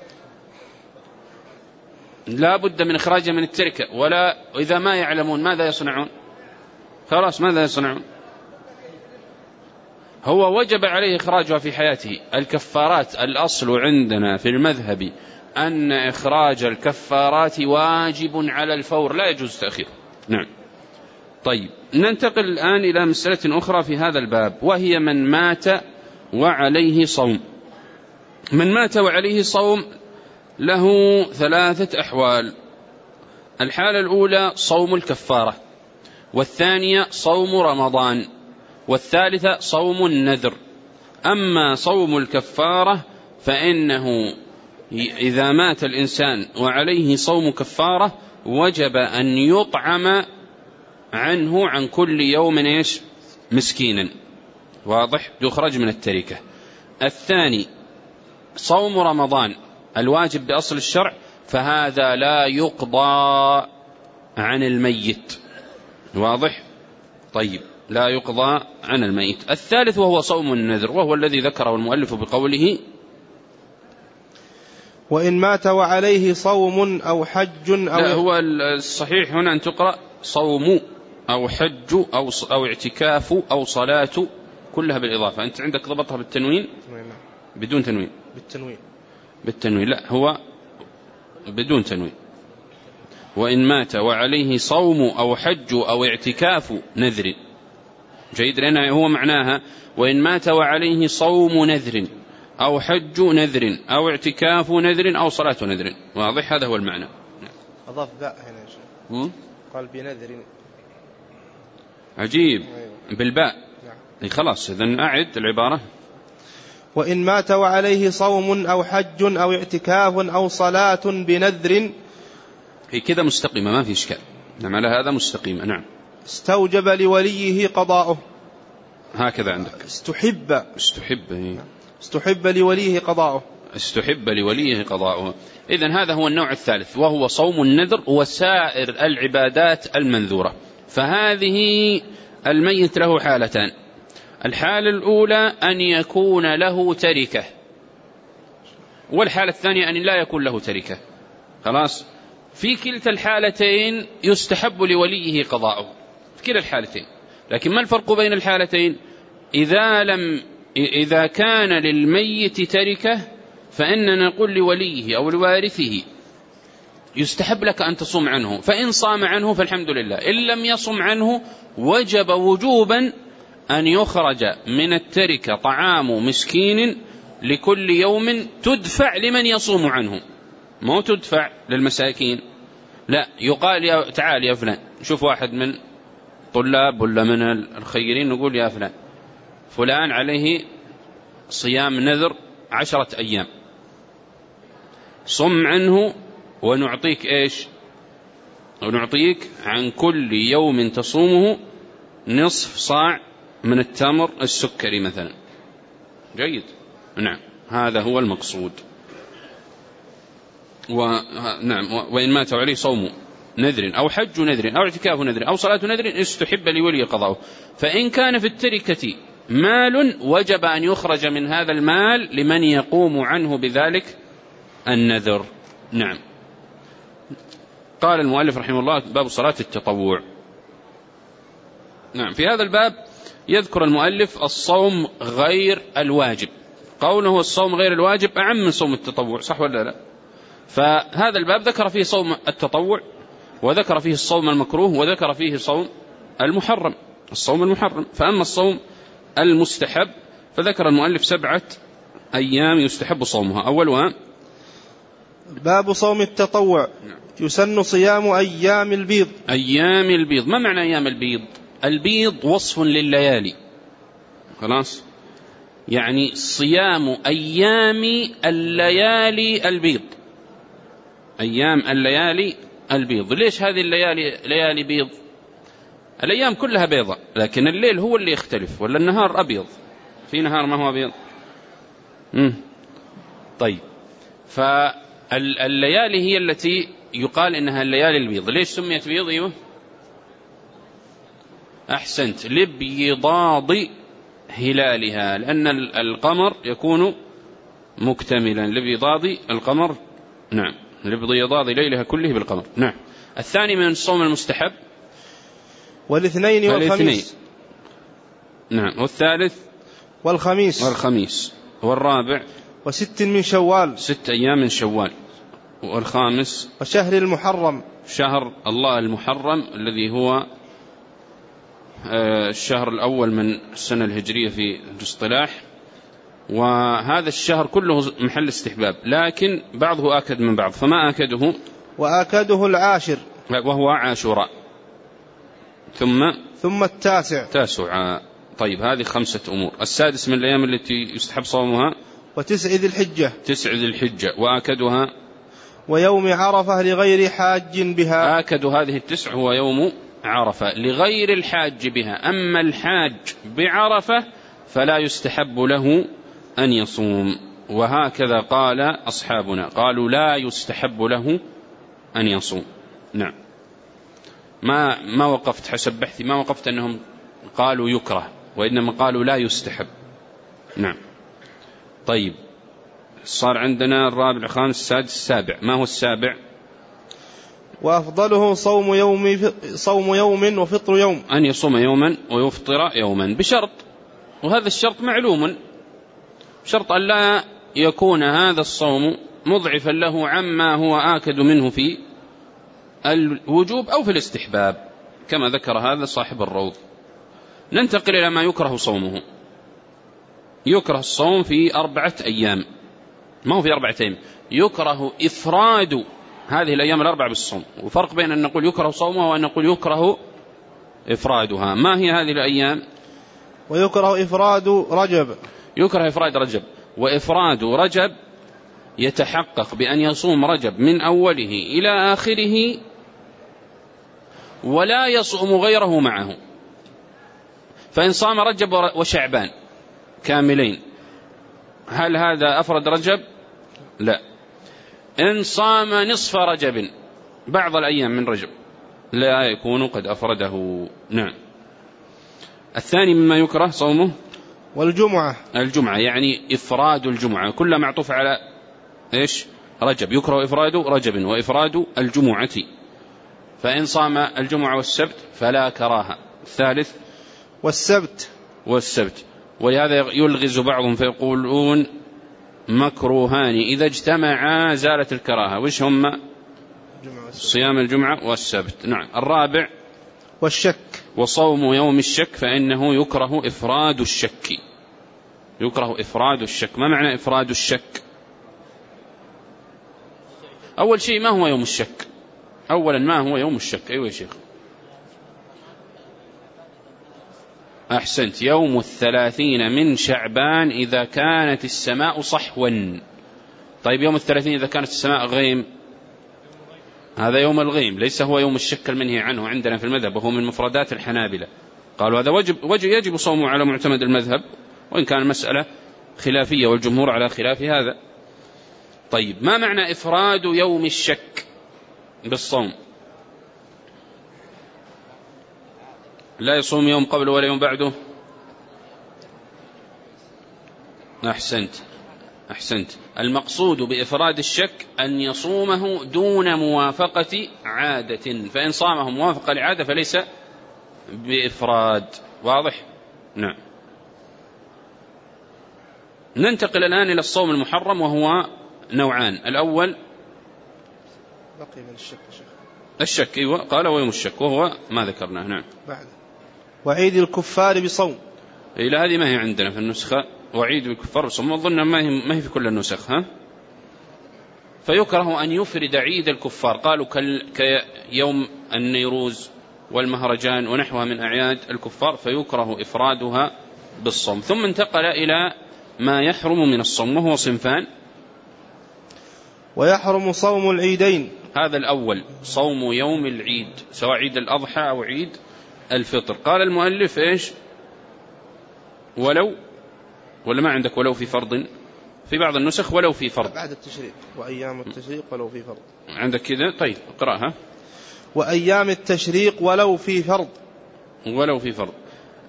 لا بد من إخراجه من التركة، ولا إذا ما يعلمون ماذا يصنعون؟ خلاص ماذا يصنعون؟ هو وجب عليه إخراجها في حياته. الكفارات الأصل عندنا في المذهب أن إخراج الكفارات واجب على الفور، لا يجوز تأخير. نعم. طيب، ننتقل الآن إلى مسألة أخرى في هذا الباب، وهي من مات وعليه صوم. من مات وعليه صوم له ثلاثة أحوال. الحالة الأولى صوم الكفارة، والثانية صوم رمضان، والثالثة صوم النذر. أما صوم الكفارة فإنه إذا مات الإنسان وعليه صوم كفارة وجب أن يطعم عنه عن كل يوم إيش؟ مسكينا. واضح؟ يخرج من التركة. الثاني صوم رمضان الواجب بأصل الشرع، فهذا لا يقضى عن الميت. واضح؟ طيب، لا يقضى عن الميت. الثالث وهو صوم النذر، وهو الذي ذكره المؤلف بقوله:
وإن مات وعليه صوم أو حج أو
لا، هو الصحيح هنا أن تقرأ صوم أو حج أو أو اعتكاف أو صلاة، كلها بالإضافة. أنت عندك ضبطها بالتنوين بدون تنوين؟
بالتنوين.
بالتنوين، لا، هو بدون تنوين. وإن مات وعليه صوم أو حج أو اعتكاف نذر. جيد، لأن هو معناها وإن مات وعليه صوم نذر أو حج نذر أو اعتكاف نذر أو صلاة نذر. واضح؟ هذا هو المعنى.
أضاف باء هنا يا شيخ، قال بنذر.
عجيب، بالباء. نعم. خلاص، إذن أعد العبارة.
وإن مات وعليه صوم أو حج أو اعتكاف أو صلاة بنذر،
هي كذا مستقيمة ما في إشكال. نعم، على هذا مستقيمة. نعم.
استوجب لوليه قضاؤه.
هكذا عندك.
استحب
استحب هي.
استحب لوليه قضاؤه.
استحب لوليه قضاؤه. إذن هذا هو النوع الثالث، وهو صوم النذر وسائر العبادات المنذورة. فهذه الميت له حالتان. الحالة الأولى أن يكون له تركة، والحالة الثانية أن لا يكون له تركة. خلاص؟ في كلتا الحالتين يستحب لوليه قضاؤه، في كلا الحالتين. لكن ما الفرق بين الحالتين؟ إذا لم إذا كان للميت تركة فإننا نقول لوليه أو لوارثه يستحب لك أن تصوم عنه، فإن صام عنه فالحمد لله، إن لم يصم عنه وجب وجوبا أن يخرج من التركة طعام مسكين لكل يوم تدفع لمن يصوم عنه، مو تدفع للمساكين، لا، يقال يا تعال يا فلان، شوف واحد من طلاب ولا من الخيرين، نقول يا فلان فلان عليه صيام نذر عشرة أيام، صم عنه ونعطيك إيش؟ ونعطيك عن كل يوم تصومه نصف صاع من التمر السكري مثلا. جيد، نعم، هذا هو المقصود. ونعم، وإن مات عليه صوم نذر أو حج نذر أو اعتكاف نذر أو صلاة نذر استحب لولي قضاؤه. فإن كان في التركة مال وجب أن يخرج من هذا المال لمن يقوم عنه بذلك النذر. نعم. قال المؤلف رحمه الله: باب صلاة التطوع. نعم، في هذا الباب يذكر المؤلف الصوم غير الواجب. قوله الصوم غير الواجب أعم من صوم التطوع، صح ولا لا؟ فهذا الباب ذكر فيه صوم التطوع، وذكر فيه الصوم المكروه، وذكر فيه صوم المحرم، الصوم المحرم. فأما الصوم المستحب فذكر المؤلف سبعة أيام يستحب صومها. أولها
باب صوم التطوع. يسن صيام أيام البيض.
أيام البيض، ما معنى أيام البيض؟ البيض وصف لليالي، خلاص، يعني صيام أيام الليالي البيض، أيام الليالي البيض. ليش هذه الليالي ليالي بيض؟ الأيام كلها بيضة، لكن الليل هو اللي يختلف، ولا النهار أبيض، في نهار ما هو أبيض. مم. طيب، فالليالي هي التي يقال إنها الليالي البيض. ليش سميت بيض؟ أيوه أحسنت، لبيضاض هلالها، لأن القمر يكون مكتملا، لبيضاض القمر، نعم، لبيضاض ليلها كله بالقمر. نعم. الثاني من الصوم المستحب
والاثنين والخميس.
نعم. والثالث
والخميس.
والخميس. والرابع
وست من شوال،
ست أيام من شوال. والخامس
وشهر المحرم،
شهر الله المحرم الذي هو الشهر الأول من السنة الهجرية في الاصطلاح. وهذا الشهر كله محل استحباب، لكن بعضه آكد من بعض، فما آكده
وآكده العاشر
وهو عاشوراء، ثم
ثم التاسع
تاسع. طيب، هذه خمسة أمور. السادس من الأيام التي يستحب صومها
وتسع ذي الحجة،
تسع ذي الحجة. وآكدها
ويوم عرفة لغير حاج بها.
آكد هذه التسع هو يوم عرفة لغير الحاج بها. أما الحاج بعرفة فلا يستحب له أن يصوم، وهكذا قال أصحابنا، قالوا لا يستحب له أن يصوم. نعم. ما ما وقفت حسب بحثي، ما وقفت أنهم قالوا يكره، وإنما قالوا لا يستحب. نعم. طيب، صار عندنا الرابع الخامس السادس السابع. ما هو السابع؟
وأفضله صوم يوم صوم يوم وفطر يوم،
أن يصوم يوما ويفطر يوما، بشرط، وهذا الشرط معلوم، شرط أن لا يكون هذا الصوم مضعفا له عما هو آكد منه في الوجوب أو في الاستحباب، كما ذكر هذا صاحب الروض. ننتقل إلى ما يكره صومه. يكره الصوم في أربعة أيام، ما هو في أربعة أيام، يكره إفراد هذه الأيام الأربعة بالصوم، وفرق بين أن نقول يكره صومها وأن نقول يكره إفرادها. ما هي هذه الأيام؟
ويكره إفراد رجب.
يكره إفراد رجب. وإفراد رجب يتحقق بأن يصوم رجب من أوله إلى آخره ولا يصوم غيره معه. فإن صام رجب وشعبان كاملين هل هذا أفرد رجب؟ لا. إن صام نصف رجب بعض الأيام من رجب لا يكون قد أفرده. نعم. الثاني مما يكره صومه
والجمعة.
الجمعة يعني إفراد الجمعة، كل معطوف على إيش؟ رجب. يكره إفراد رجب وإفراد الجمعة. فإن صام الجمعة والسبت فلا كراهة. الثالث
والسبت.
والسبت. ولهذا يلغز بعضهم فيقولون مكروهان إذا اجتمعا زالت الكراهة. وش هم؟ صيام الجمعة والسبت. نعم. الرابع
والشك.
وصوم يوم الشك، فإنه يكره إفراد الشك. يكره إفراد الشك. ما معنى إفراد الشك؟ أول شيء ما هو يوم الشك؟ أولا ما هو يوم الشك؟ أيوة يا شيخ. أحسنت، يوم الثلاثين من شعبان إذا كانت السماء صحوا. طيب يوم الثلاثين إذا كانت السماء غيم، هذا يوم الغيم، ليس هو يوم الشك المنهي عنه عندنا في المذهب، وهو من مفردات الحنابلة. قالوا هذا وجب, وجب يجب صومه على معتمد المذهب، وإن كان المسألة خلافية والجمهور على خلاف هذا. طيب ما معنى إفراد يوم الشك بالصوم؟ لا يصوم يوم قبله ولا يوم بعده. أحسنت أحسنت المقصود بإفراد الشك أن يصومه دون موافقة عادة، فإن صامه موافقة لعادة فليس بإفراد. واضح؟ نعم. ننتقل الآن إلى الصوم المحرم، وهو نوعان. الأول
بقي من الشك شيخ.
الشك، أيوة قال ويوم الشك، وهو ما ذكرناه. نعم.
بعد وعيد الكفار بصوم.
إلى هذه ما هي عندنا في النسخة، وعيد الكفار بصوم، أظن ما هي, ما هي في كل النسخ. ها؟ فيكره أن يفرد عيد الكفار، قالوا كيوم النيروز والمهرجان ونحوها من أعياد الكفار، فيكره إفرادها بالصوم. ثم انتقل إلى ما يحرم من الصوم، وهو صنفان.
ويحرم صوم العيدين.
هذا الأول صوم يوم العيد، سواء عيد الأضحى أو عيد الفطر. قال المؤلف إيش؟ ولو، ولا ما عندك ولو في فرض؟ في بعض النسخ ولو في فرض
بعد التشريق، وأيام التشريق ولو في فرض.
عندك كذا؟ طيب اقرأها.
وأيام التشريق ولو في فرض.
ولو في فرض.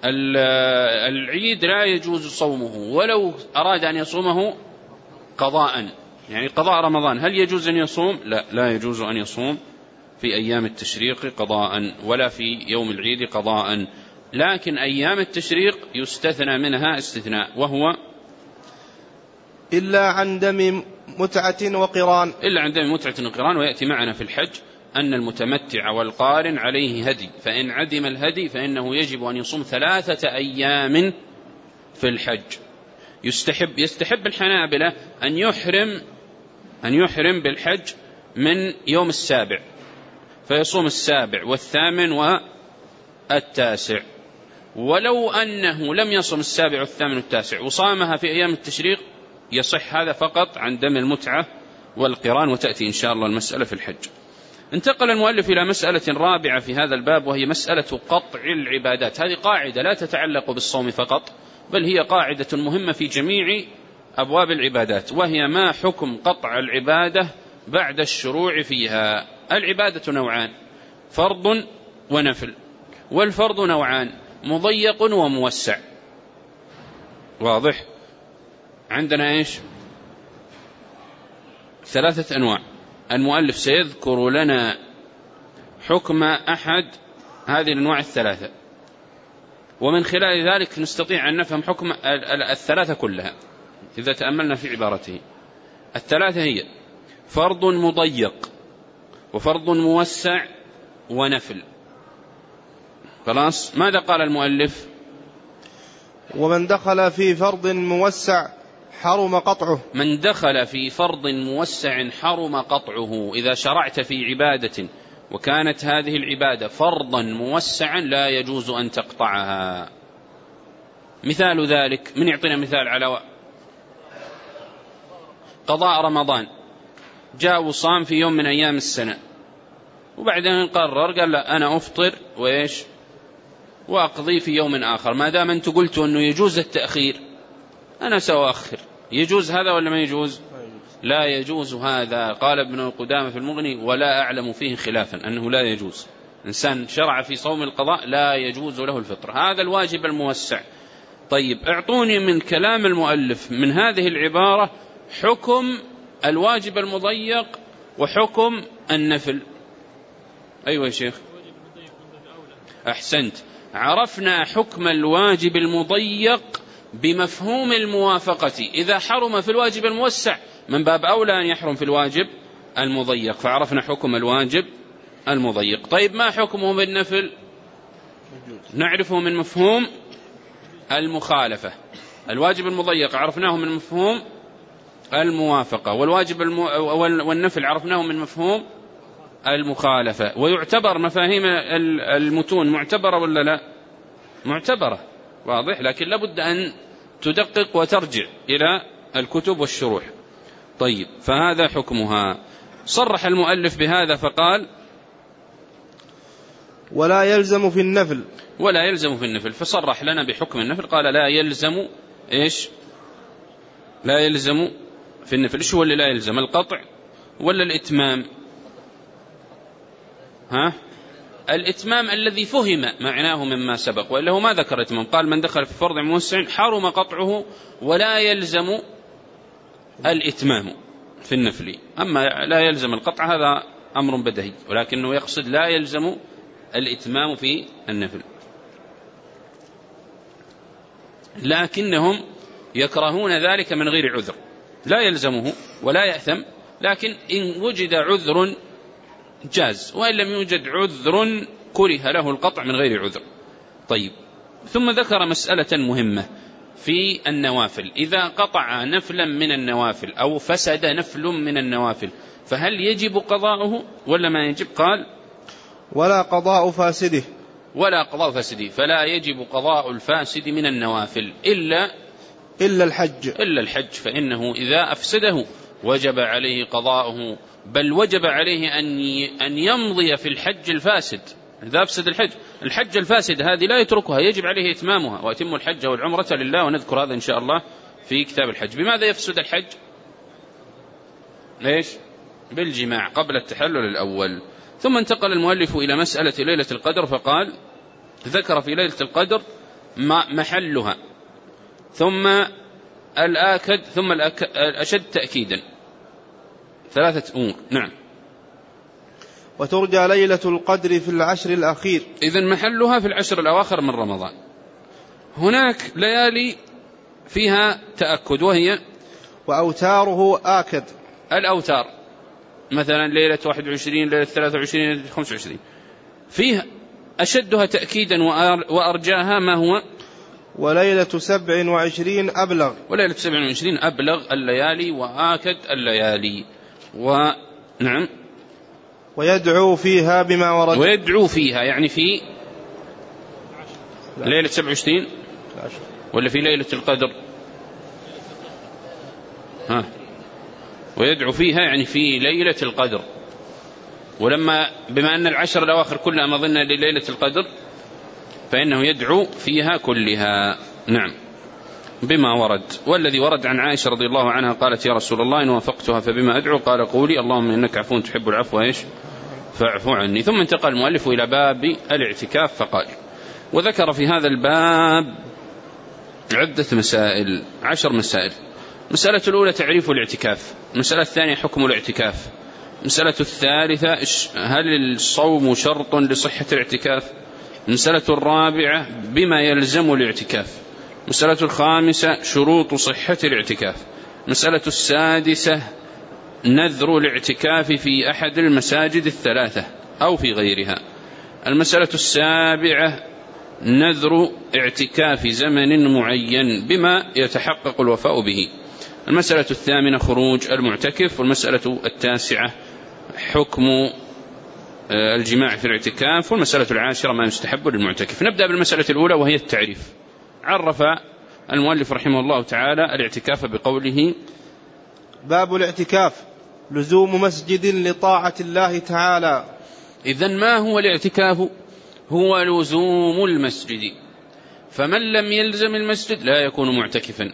العيد لا يجوز صومه ولو أراد أن يصومه قضاء، يعني قضاء رمضان، هل يجوز أن يصوم؟ لا، لا يجوز أن يصوم في أيام التشريق قضاء، ولا في يوم العيد قضاء. لكن أيام التشريق يستثنى منها استثناء، وهو
إلا عن دم متعة وقران.
إلا عن دم متعة وقران. ويأتي معنا في الحج أن المتمتع والقارن عليه هدي، فإن عدم الهدي فإنه يجب أن يصوم ثلاثة أيام في الحج. يستحب يستحب الحنابلة أن يحرم أن يحرم بالحج من يوم السابع، فيصوم السابع والثامن والتاسع. ولو أنه لم يصم السابع والثامن والتاسع وصامها في أيام التشريق يصح هذا فقط عن دم المتعة والقران، وتأتي إن شاء الله المسألة في الحج. انتقل المؤلف إلى مسألة رابعة في هذا الباب، وهي مسألة قطع العبادات. هذه قاعدة لا تتعلق بالصوم فقط، بل هي قاعدة مهمة في جميع أبواب العبادات، وهي ما حكم قطع العبادة بعد الشروع فيها. العبادة نوعان، فرض ونفل، والفرض نوعان، مضيق وموسع. واضح؟ عندنا إيش؟ ثلاثة أنواع. المؤلف سيذكر لنا حكم أحد هذه الأنواع الثلاثة، ومن خلال ذلك نستطيع أن نفهم حكم الثلاثة كلها إذا تأملنا في عبارته. الثلاثة هي فرض مضيق، وفرض موسع، ونفل. خلاص؟ ماذا قال المؤلف؟
ومن دخل في فرض موسع حرم قطعه.
من دخل في فرض موسع حرم قطعه. إذا شرعت في عبادة وكانت هذه العبادة فرضا موسعا لا يجوز أن تقطعها. مثال ذلك، من يعطينا مثال على قضاء رمضان؟ جاء وصام في يوم من أيام السنة، وبعدين قرر قال لا أنا أفطر وإيش وأقضي في يوم آخر، ما دام أنت قلت أنه يجوز التأخير أنا سأؤخر. يجوز هذا ولا ما يجوز؟ لا يجوز هذا. قال ابن قدامة في المغني ولا أعلم فيه خلافا أنه لا يجوز. إنسان شرع في صوم القضاء لا يجوز له الفطر، هذا الواجب الموسع. طيب اعطوني من كلام المؤلف من هذه العبارة حكم الواجب المضيق وحكم النفل. أيوة يا شيخ، أحسنت. عرفنا حكم الواجب المضيق بمفهوم الموافقة. إذا حرم في الواجب الموسع من باب أولى أن يحرم في الواجب المضيق، فعرفنا حكم الواجب المضيق. طيب ما حكمه بالنفل؟ نعرفه من مفهوم المخالفة. الواجب المضيق عرفناه من مفهوم الموافقة، والواجب الم... والنفل عرفناه من مفهوم المخالفة. ويعتبر مفاهيم المتون معتبرة ولا لا؟ معتبرة، واضح، لكن لابد أن تدقق وترجع إلى الكتب والشروح. طيب، فهذا حكمها. صرح المؤلف بهذا فقال
ولا يلزم في النفل،
ولا يلزم في النفل، فصرح لنا بحكم النفل، قال لا يلزم إيش؟ لا يلزم في النفل. إيش هو اللي لا يلزم؟ القطع ولا الإتمام؟ ها؟ الإتمام الذي فهم معناه مما سبق، وإلا هو ما ذكر إتمام، قال من دخل في فرض موسع حرم قطعه ولا يلزم الإتمام في النفل. أما لا يلزم القطع هذا أمر بدهي، ولكنه يقصد لا يلزم الإتمام في النفل. لكنهم يكرهون ذلك من غير عذر، لا يلزمه ولا يأثم، لكن إن وجد عذر جاز، وإن لم يوجد عذر كره له القطع من غير عذر. طيب، ثم ذكر مسألة مهمة في النوافل. إذا قطع نفلا من النوافل أو فسد نفل من النوافل فهل يجب قضاؤه ولا ما يجب؟ قال
ولا قضاء فاسده،
ولا قضاء فاسده، فلا يجب قضاء الفاسد من النوافل إلا
إلا الحج
إلا الحج، فإنه إذا أفسده وجب عليه قضاؤه، بل وجب عليه أن أن يمضي في الحج الفاسد. إذا أفسد الحج الحج الفاسد هذه لا يتركها، يجب عليه إتمامها، وأتم الحج والعمرة لله، ونذكر هذا إن شاء الله في كتاب الحج. بماذا يفسد الحج؟ ليش؟ بالجماع قبل التحلل الأول. ثم انتقل المؤلف إلى مسألة ليلة القدر، فقال ذكر في ليلة القدر محلها، ثم الآكد، ثم الأشد تأكيدا، ثلاثة أمور. نعم.
وترجى ليلة القدر في العشر الأخير،
إذن محلها في العشر الأواخر من رمضان. هناك ليالي فيها تأكد، وهي
وأوتاره آكد.
الأوتار مثلا ليلة واحد وعشرين، ليلة ثلاثة وعشرين، ليلة خمسة وعشرين، فيها أشدها تأكيدا وأرجاها ما هو؟
وليلة سبع وعشرين أبلغ،
وليلة سبع وعشرين أبلغ الليالي وآكد الليالي. ونعم.
ويدعو فيها بما ورد،
ويدعو فيها يعني في ليلة سبع وعشرين ولا في ليلة القدر؟ ها، ويدعو فيها يعني في ليلة القدر. ولما بما أن العشر الأواخر كلها مظنة لليلة القدر فإنه يدعو فيها كلها. نعم، بما ورد. والذي ورد عن عائشة رضي الله عنها قالت يا رسول الله إن وافقتها فبما أدعو؟ قال قولي اللهم إنك عفو تحب العفو إيش فاعفو عني. ثم انتقل المؤلف إلى باب الاعتكاف فقال وذكر في هذا الباب عدة مسائل، عشر مسائل. مسألة الأولى تعريف الاعتكاف، المسألة الثانية حكم الاعتكاف، المسألة الثالثة هل الصوم شرط لصحة الاعتكاف، المسألة الرابعة بما يلزم الاعتكاف، المسألة الخامسة شروط صحة الاعتكاف، المسألة السادسة نذر الاعتكاف في أحد المساجد الثلاثة أو في غيرها، المسألة السابعة نذر اعتكاف زمن معين بما يتحقق الوفاء به، المسألة الثامنة خروج المعتكف، والمسألة التاسعة حكم الجماع في الاعتكاف، والمسألة العاشرة ما يستحب للمعتكف. نبدأ بالمسألة الأولى وهي التعريف. عرف المؤلف رحمه الله تعالى الاعتكاف بقوله
باب الاعتكاف لزوم مسجد لطاعة الله تعالى.
إذن ما هو الاعتكاف؟ هو لزوم المسجد، فمن لم يلزم المسجد لا يكون معتكفا،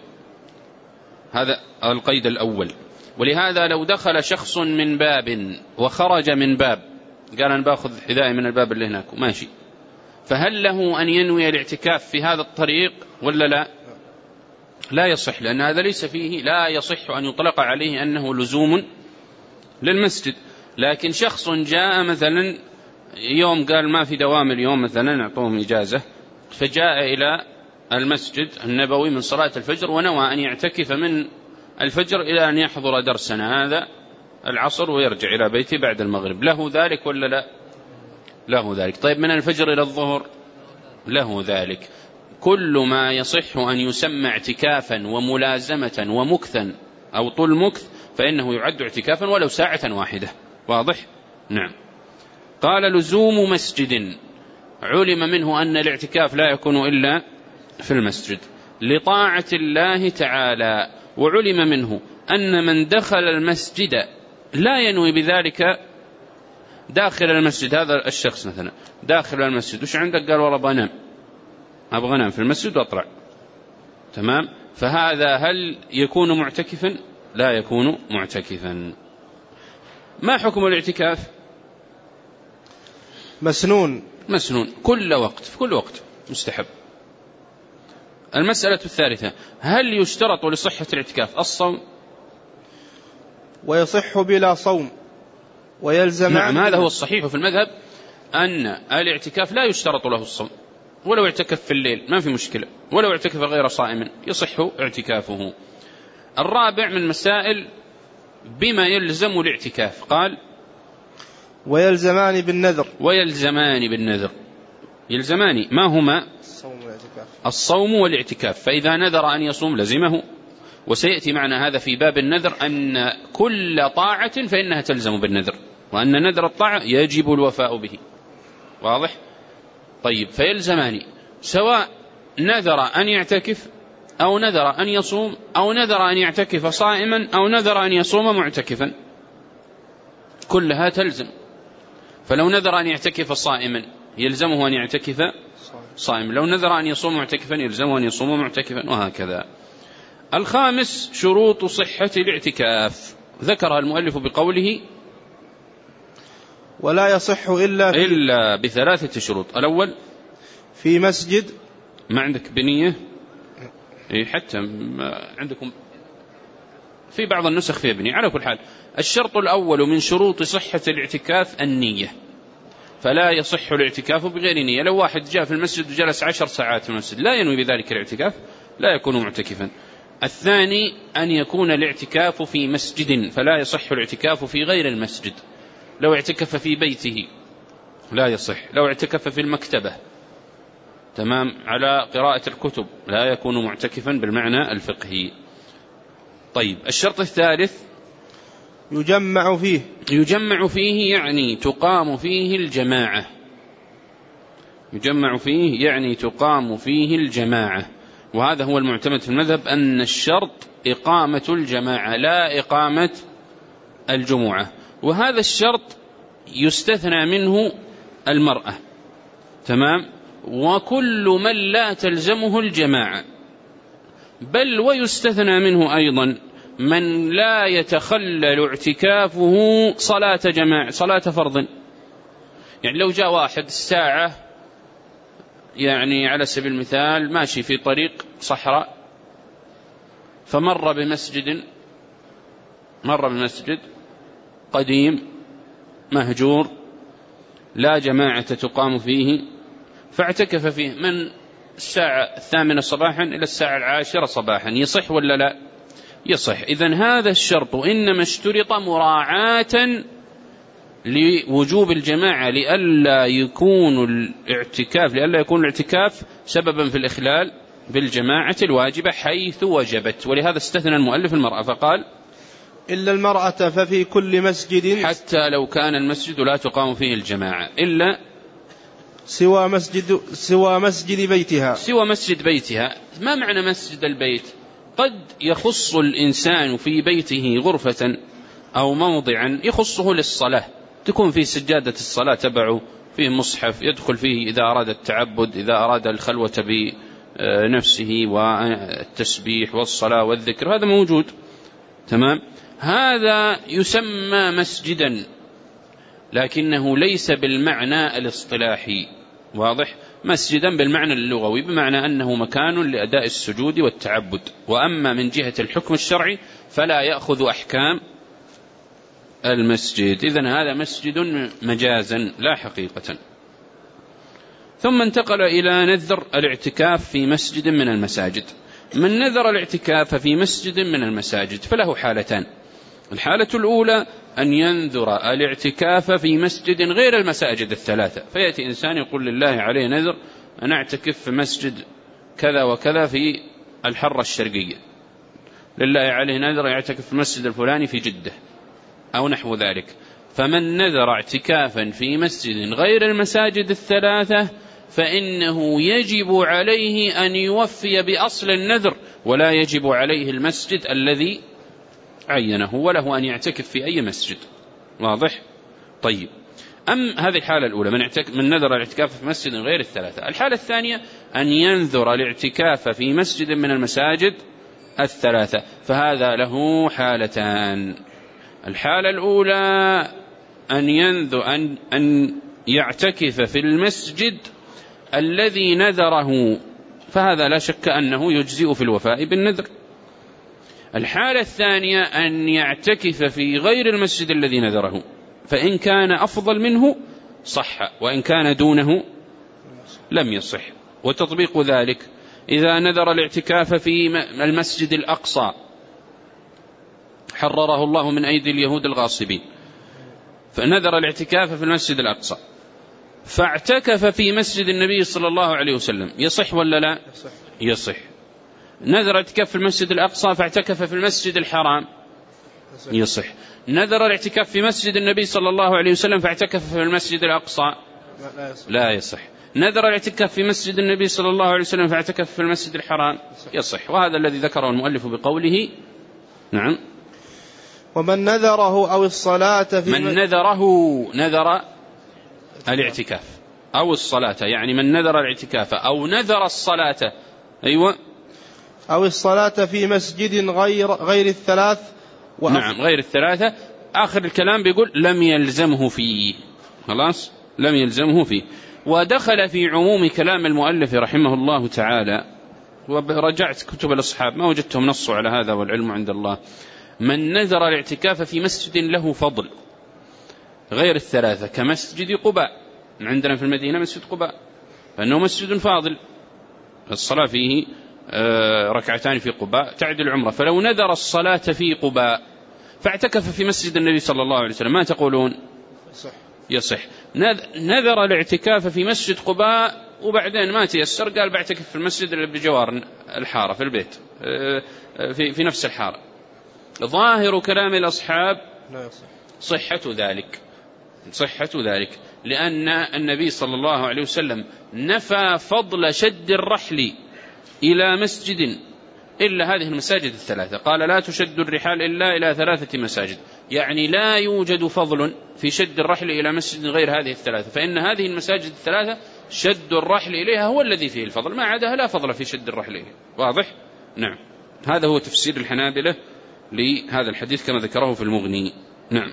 هذا القيد الأول. ولهذا لو دخل شخص من باب وخرج من باب، قال أنا باخذ حذائي من الباب اللي هناك ماشي، فهل له أن ينوي الاعتكاف في هذا الطريق ولا لا؟ لا يصح، لأن هذا ليس فيه، لا يصح أن يطلق عليه أنه لزوم للمسجد. لكن شخص جاء مثلا يوم قال ما في دوام اليوم مثلا نعطوهم إجازة، فجاء إلى المسجد النبوي من صلاة الفجر ونوى أن يعتكف من الفجر إلى أن يحضر درسنا هذا العصر ويرجع إلى بيته بعد المغرب، له ذلك ولا لا؟ له ذلك. طيب من الفجر إلى الظهر له ذلك. كل ما يصح أن يسمى اعتكافا وملازمة ومكثا أو طول مكث فإنه يعد اعتكافا ولو ساعة واحدة. واضح؟ نعم. قال لزوم مسجد، علم منه أن الاعتكاف لا يكون إلا في المسجد لطاعة الله تعالى، وعلم منه أن من دخل المسجد لا ينوي بذلك داخل المسجد. هذا الشخص مثلا داخل المسجد وش عندك؟ قال والله بنام، أبغى أنام في المسجد وأطلع، تمام، فهذا هل يكون معتكفا؟ لا يكون معتكفا. ما حكم الاعتكاف؟
مسنون،
مسنون كل وقت، في كل وقت مستحب. المسألة الثالثة، هل يشترط لصحة الاعتكاف الصوم؟
ويصح بلا صوم ويلزم.
نعم، هذا هو الصحيح في المذهب، أن الاعتكاف لا يشترط له الصوم، ولو اعتكف في الليل ما في مشكلة، ولو اعتكف غير صائم يصح اعتكافه. الرابع من مسائل بما يلزم الاعتكاف، قال
ويلزمان بالنذر.
ويلزمان بالنذر، يلزمان ما هما؟
الصوم والاعتكاف.
الصوم والاعتكاف. فإذا نذر أن يصوم لزمه، وسيأتي معنا هذا في باب النذر أن كل طاعة فإنها تلزم بالنذر، وأن نذر الطاعة يجب الوفاء به. واضح؟ طيب، فيلزمان سواء نذر أن يعتكف أو نذر أن يصوم أو نذر أن يعتكف صائما أو نذر أن يصوم معتكفا، كلها تلزم. فلو نذر أن يعتكف صائما يلزمه أن يعتكف صائما، لو نذر أن يصوم معتكفا يلزمه أن يصوم معتكفا، وهكذا. الخامس شروط صحة الاعتكاف، ذكرها المؤلف بقوله
ولا يصح إلا, في
إلا بثلاثة شروط. الأول
في مسجد.
ما عندك بنية؟ إيه، حتى عندكم في بعض النسخ فيها بنية. على كل حال، الشرط الأول من شروط صحة الاعتكاف النية، فلا يصح الاعتكاف بغير نية. لو واحد جاء في المسجد وجلس عشر ساعات في المسجد لا ينوي بذلك الاعتكاف لا يكون معتكفا. الثاني أن يكون الاعتكاف في مسجد، فلا يصح الاعتكاف في غير المسجد. لو اعتكف في بيته لا يصح، لو اعتكف في المكتبة تمام على قراءة الكتب لا يكون معتكفا بالمعنى الفقهي. طيب، الشرط الثالث
يجمع فيه.
يجمع فيه يعني تقام فيه الجماعة، يجمع فيه يعني تقام فيه الجماعة، وهذا هو المعتمد في المذهب، أن الشرط إقامة الجماعة لا إقامة الجمعة. وهذا الشرط يستثنى منه المرأة، تمام، وكل من لا تلزمه الجماعة، بل ويستثنى منه أيضا من لا يتخلل اعتكافه صلاة جماعة، صلاة فرض. يعني لو جاء واحد الساعة، يعني على سبيل المثال ماشي في طريق صحراء فمر بمسجد، مر بمسجد قديم مهجور لا جماعة تقام فيه، فاعتكف فيه من الساعة الثامنة صباحا إلى الساعة العاشرة صباحا، يصح ولا لا؟ يصح. إذن هذا الشرط إنما اشترط مراعاة لوجوب الجماعة، لئلا يكون الاعتكاف لئلا يكون الاعتكاف سببا في الإخلال بالجماعة الواجبة حيث وجبت. ولهذا استثنى المؤلف المرأة فقال
إلا المرأة ففي كل مسجد،
حتى لو كان المسجد لا تقام فيه الجماعة، إلا
سوى مسجد سوى مسجد بيتها.
سوى مسجد بيتها. ما معنى مسجد البيت؟ قد يخص الإنسان في بيته غرفة أو موضعا يخصه للصلاة، تكون فيه سجادة الصلاة تبعه، فيه مصحف يدخل فيه إذا أراد التعبد، إذا أراد الخلوة بنفسه والتسبيح والصلاة والذكر، هذا موجود، تمام. هذا يسمى مسجدا، لكنه ليس بالمعنى الاصطلاحي، واضح؟ مسجدا بالمعنى اللغوي، بمعنى أنه مكان لأداء السجود والتعبد. وأما من جهة الحكم الشرعي فلا يأخذ أحكام المسجد. إذن هذا مسجد مجازا لا حقيقة. ثم انتقل إلى نذر الاعتكاف في مسجد من المساجد. من نذر الاعتكاف في مسجد من المساجد فله حالتان. الحالة الأولى أن ينذر الاعتكاف في مسجد غير المساجد الثلاثة، فيأتي إنسان يقول لله عليه نذر أن أعتكف في مسجد كذا وكذا في الحرة الشرقية، لله عليه نذر يعتكف في المسجد الفلاني في جدة أو نحو ذلك، فمن نذر اعتكافا في مسجد غير المساجد الثلاثة فإنه يجب عليه أن يوفي بأصل النذر، ولا يجب عليه المسجد الذي عينه، وله أن يعتكف في أي مسجد. واضح؟ طيب، أم هذه الحالة الأولى من, من نذر الاعتكاف في مسجد غير الثلاثة. الحالة الثانية أن ينذر الاعتكاف في مسجد من المساجد الثلاثة، فهذا له حالتان. الحالة الأولى أن ينذر أن, أن يعتكف في المسجد الذي نذره، فهذا لا شك أنه يجزئ في الوفاء بالنذر. الحالة الثانية أن يعتكف في غير المسجد الذي نذره، فإن كان أفضل منه صح، وإن كان دونه لم يصح. وتطبيق ذلك إذا نذر الاعتكاف في المسجد الأقصى حرره الله من أيدي اليهود الغاصبين، فنذر الاعتكاف في المسجد الأقصى فاعتكف في مسجد النبي صلى الله عليه وسلم، يصح ولا لا؟ يصح. نذر الاعتكاف في المسجد الأقصى فاعتكف في المسجد الحرام، يصح. نذر الاعتكاف في مسجد النبي صلى الله عليه وسلم فاعتكف في المسجد الأقصى، لا يصح. نذر الاعتكاف في مسجد النبي صلى الله عليه وسلم فاعتكف في المسجد الحرام، يصح. وهذا الذي ذكره المؤلف بقوله نعم
ومن نذره أو الصلاة في
من نذره نذر الاعتكاف أو الصلاة، يعني من نذر الاعتكاف أو نذر الصلاة، أيوة،
أو الصلاة في مسجد غير غير الثلاث
وأف... نعم غير الثلاثة. آخر الكلام بيقول لم يلزمه فيه، خلاص لم يلزمه فيه. ودخل في عموم كلام المؤلف رحمه الله تعالى، ورجعت كتب الأصحاب ما وجدتهم نصوا على هذا والعلم عند الله، من نذر الاعتكاف في مسجد له فضل غير الثلاثة كمسجد قباء، عندنا في المدينة مسجد قباء فإنه مسجد فاضل، الصلاة فيه ركعتان في قباء تعدل عمره، فلو نذر الصلاة في قباء فاعتكف في مسجد النبي صلى الله عليه وسلم ما تقولون؟ يصح. نذر الاعتكاف في مسجد قباء وبعدين ما تيسر قال بعتكف في المسجد اللي بجوار الحارة في البيت في, في نفس الحارة، ظاهر كلام الأصحاب صحة ذلك، صحة ذلك لأن النبي صلى الله عليه وسلم نفى فضل شد الرحل إلى مسجد إلا هذه المساجد الثلاثة، قال لا تشد الرحال إلا إلى ثلاثة مساجد، يعني لا يوجد فضل في شد الرحل إلى مسجد غير هذه الثلاثة، فإن هذه المساجد الثلاثة شد الرحل إليها هو الذي فيه الفضل، ما عداها لا فضل في شد الرحل إليها. واضح؟ نعم. هذا هو تفسير الحنابلة لهذا الحديث كما ذكره في المغني. نعم.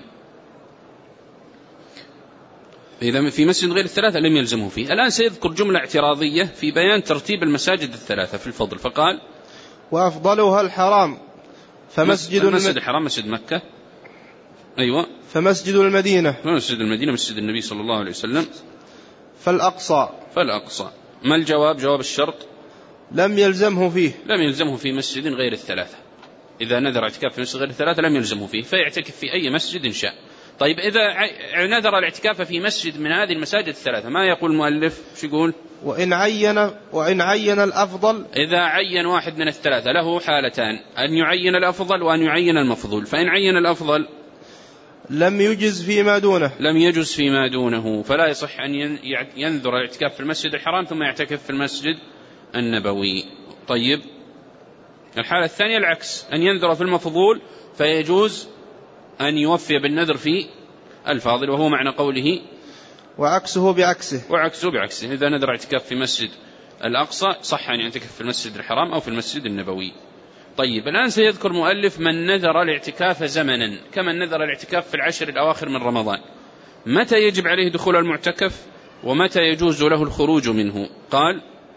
إذا في مسجد غير الثلاثة لم يلزمه فيه. الآن سيذكر جملة اعتراضية في بيان ترتيب المساجد الثلاثة في الفضل، فقال
وأفضلها الحرام فمسجد
المسجد الحرام مسجد مكة، أيوة،
فمسجد المدينة
فمسجد المدينة مسجد النبي صلى الله عليه وسلم،
فالأقصى
فالأقصى. ما الجواب؟ جواب الشرط
لم يلزمه فيه،
لم يلزمه في مسجد غير الثلاثة. إذا نذر اعتكاف في مسجد غير الثلاثة لم يلزمه فيه، فيعتكف في أي مسجد إن شاء. طيب إذا نذر الاعتكاف في مسجد من هذه المساجد الثلاثة ما يقول المؤلف؟ شو يقول؟
وإن عين وإن عين الأفضل،
إذا عين واحد من الثلاثة له حالتان، أن يعين الأفضل وأن يعين المفضول، فإن عين الأفضل
لم يجز فيما دونه،
لم يجز فيما دونه، فلا يصح أن ينذر الاعتكاف في المسجد الحرام ثم يعتكف في المسجد النبوي. طيب الحالة الثانية العكس، أن ينذر في المفضول فيجوز أن يوفي بالنذر في الفاضل، وهو معنى قوله
وعكسه بعكسه،
وعكسه بعكسه. إذا نذر اعتكاف في مسجد الأقصى صح أن يعتكف في المسجد الحرام أو في المسجد النبوي. طيب الآن سيذكر مؤلف من نذر الاعتكاف زمنا، كمن نذر الاعتكاف في العشر الأواخر من رمضان، متى يجب عليه دخول المعتكف ومتى يجوز له الخروج منه؟ قال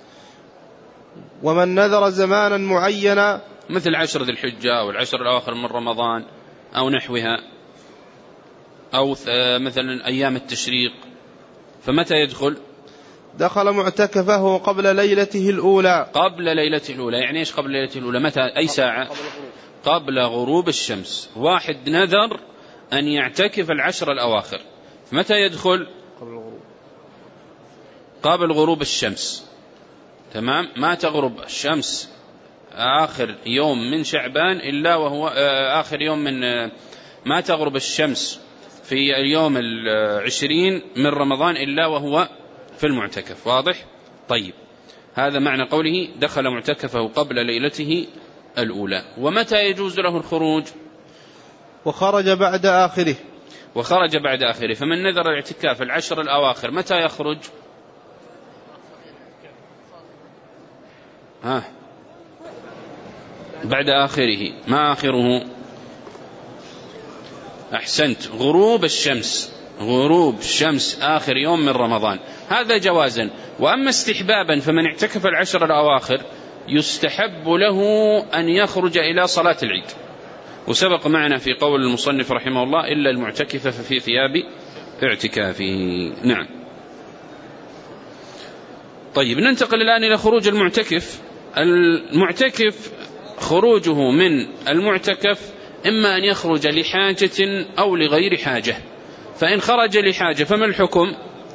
ومن نذر زمانا معينا
مثل عشر ذي الحجة أو العشر الأواخر من رمضان أو نحوها، أو مثلا أيام التشريق، فمتى يدخل؟
دخل معتكفه قبل ليلته الأولى.
قبل ليلته الأولى يعني إيش قبل ليلته الأولى؟ متى؟ أي ساعة؟ قبل غروب الشمس. واحد نذر أن يعتكف العشر الأواخر، متى يدخل؟
قبل غروب
قبل غروب الشمس. تمام، ما تغرب الشمس آخر يوم من شعبان إلا وهو آخر يوم من ما تغرب الشمس في اليوم العشرين من رمضان إلا وهو في المعتكف. واضح؟ طيب، هذا معنى قوله دخل معتكفه قبل ليلته الأولى. ومتى يجوز له الخروج؟
وخرج بعد آخره.
وخرج بعد آخره. فمن نذر الاعتكاف العشر الأواخر متى يخرج؟ ها بعد آخره. ما آخره؟ أحسنت، غروب الشمس. غروب الشمس آخر يوم من رمضان، هذا جوازا. وأما استحبابا فمن اعتكف العشر الأواخر يستحب له أن يخرج إلى صلاة العيد. وسبق معنا في قول المصنف رحمه الله إلا المعتكف ففي ثياب اعتكافه. نعم. طيب، ننتقل الآن إلى خروج المعتكف. المعتكف خروجه من المعتكف إما أن يخرج لحاجة أو لغير حاجة. فإن خرج لحاجة فما الحكم؟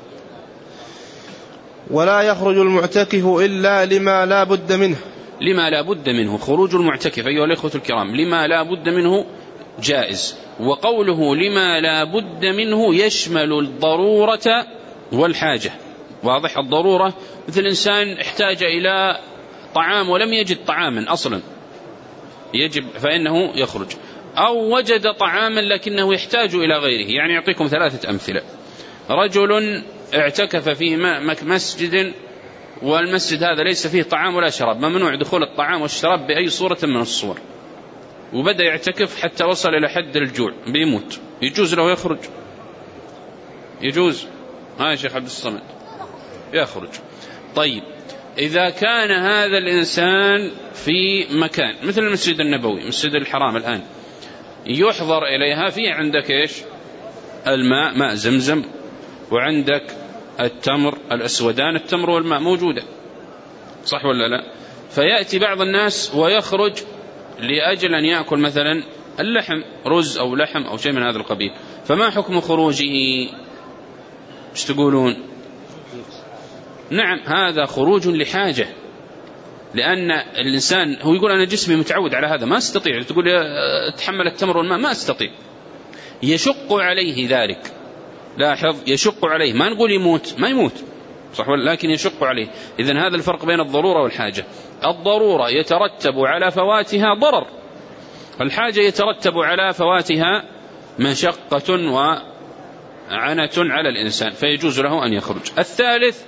ولا يخرج المعتكف إلا لما لا بد منه.
لما لا بد منه. خروج المعتكف أيها الإخوة الكرام لما لا بد منه جائز. وقوله لما لا بد منه يشمل الضرورة والحاجة. واضح؟ الضرورة مثل إنسان احتاج إلى طعام ولم يجد طعاما أصلا يجب فإنه يخرج، أو وجد طعاما لكنه يحتاج إلى غيره. يعني أعطيكم ثلاثة أمثلة. رجل اعتكف في مسجد والمسجد هذا ليس فيه طعام ولا شراب، ممنوع دخول الطعام والشراب بأي صورة من الصور، وبدأ يعتكف حتى وصل إلى حد الجوع بيموت، يجوز له يخرج؟ يجوز؟ ها يا شيخ عبد الصمد يخرج. طيب، إذا كان هذا الإنسان في مكان مثل المسجد النبوي، مسجد الحرام الآن يحضر إليها، في عندك إيش؟ الماء، ماء زمزم، وعندك التمر الأسودان، التمر والماء موجودة، صح ولا لا؟ فيأتي بعض الناس ويخرج لأجل أن يأكل مثلا اللحم، رز أو لحم أو شيء من هذا القبيل. فما حكم خروجه؟ ايش تقولون؟ نعم، هذا خروج لحاجة، لأن الإنسان هو يقول أنا جسمي متعود على هذا، ما استطيع. تقول تحمل التمر والماء، ما استطيع، يشق عليه ذلك. لاحظ، يشق عليه، ما نقول يموت، ما يموت، صح ولا؟ لكن يشق عليه. إذن هذا الفرق بين الضرورة والحاجة. الضرورة يترتب على فواتها ضرر، الحاجة يترتب على فواتها مشقة وعنة على الإنسان، فيجوز له أن يخرج. الثالث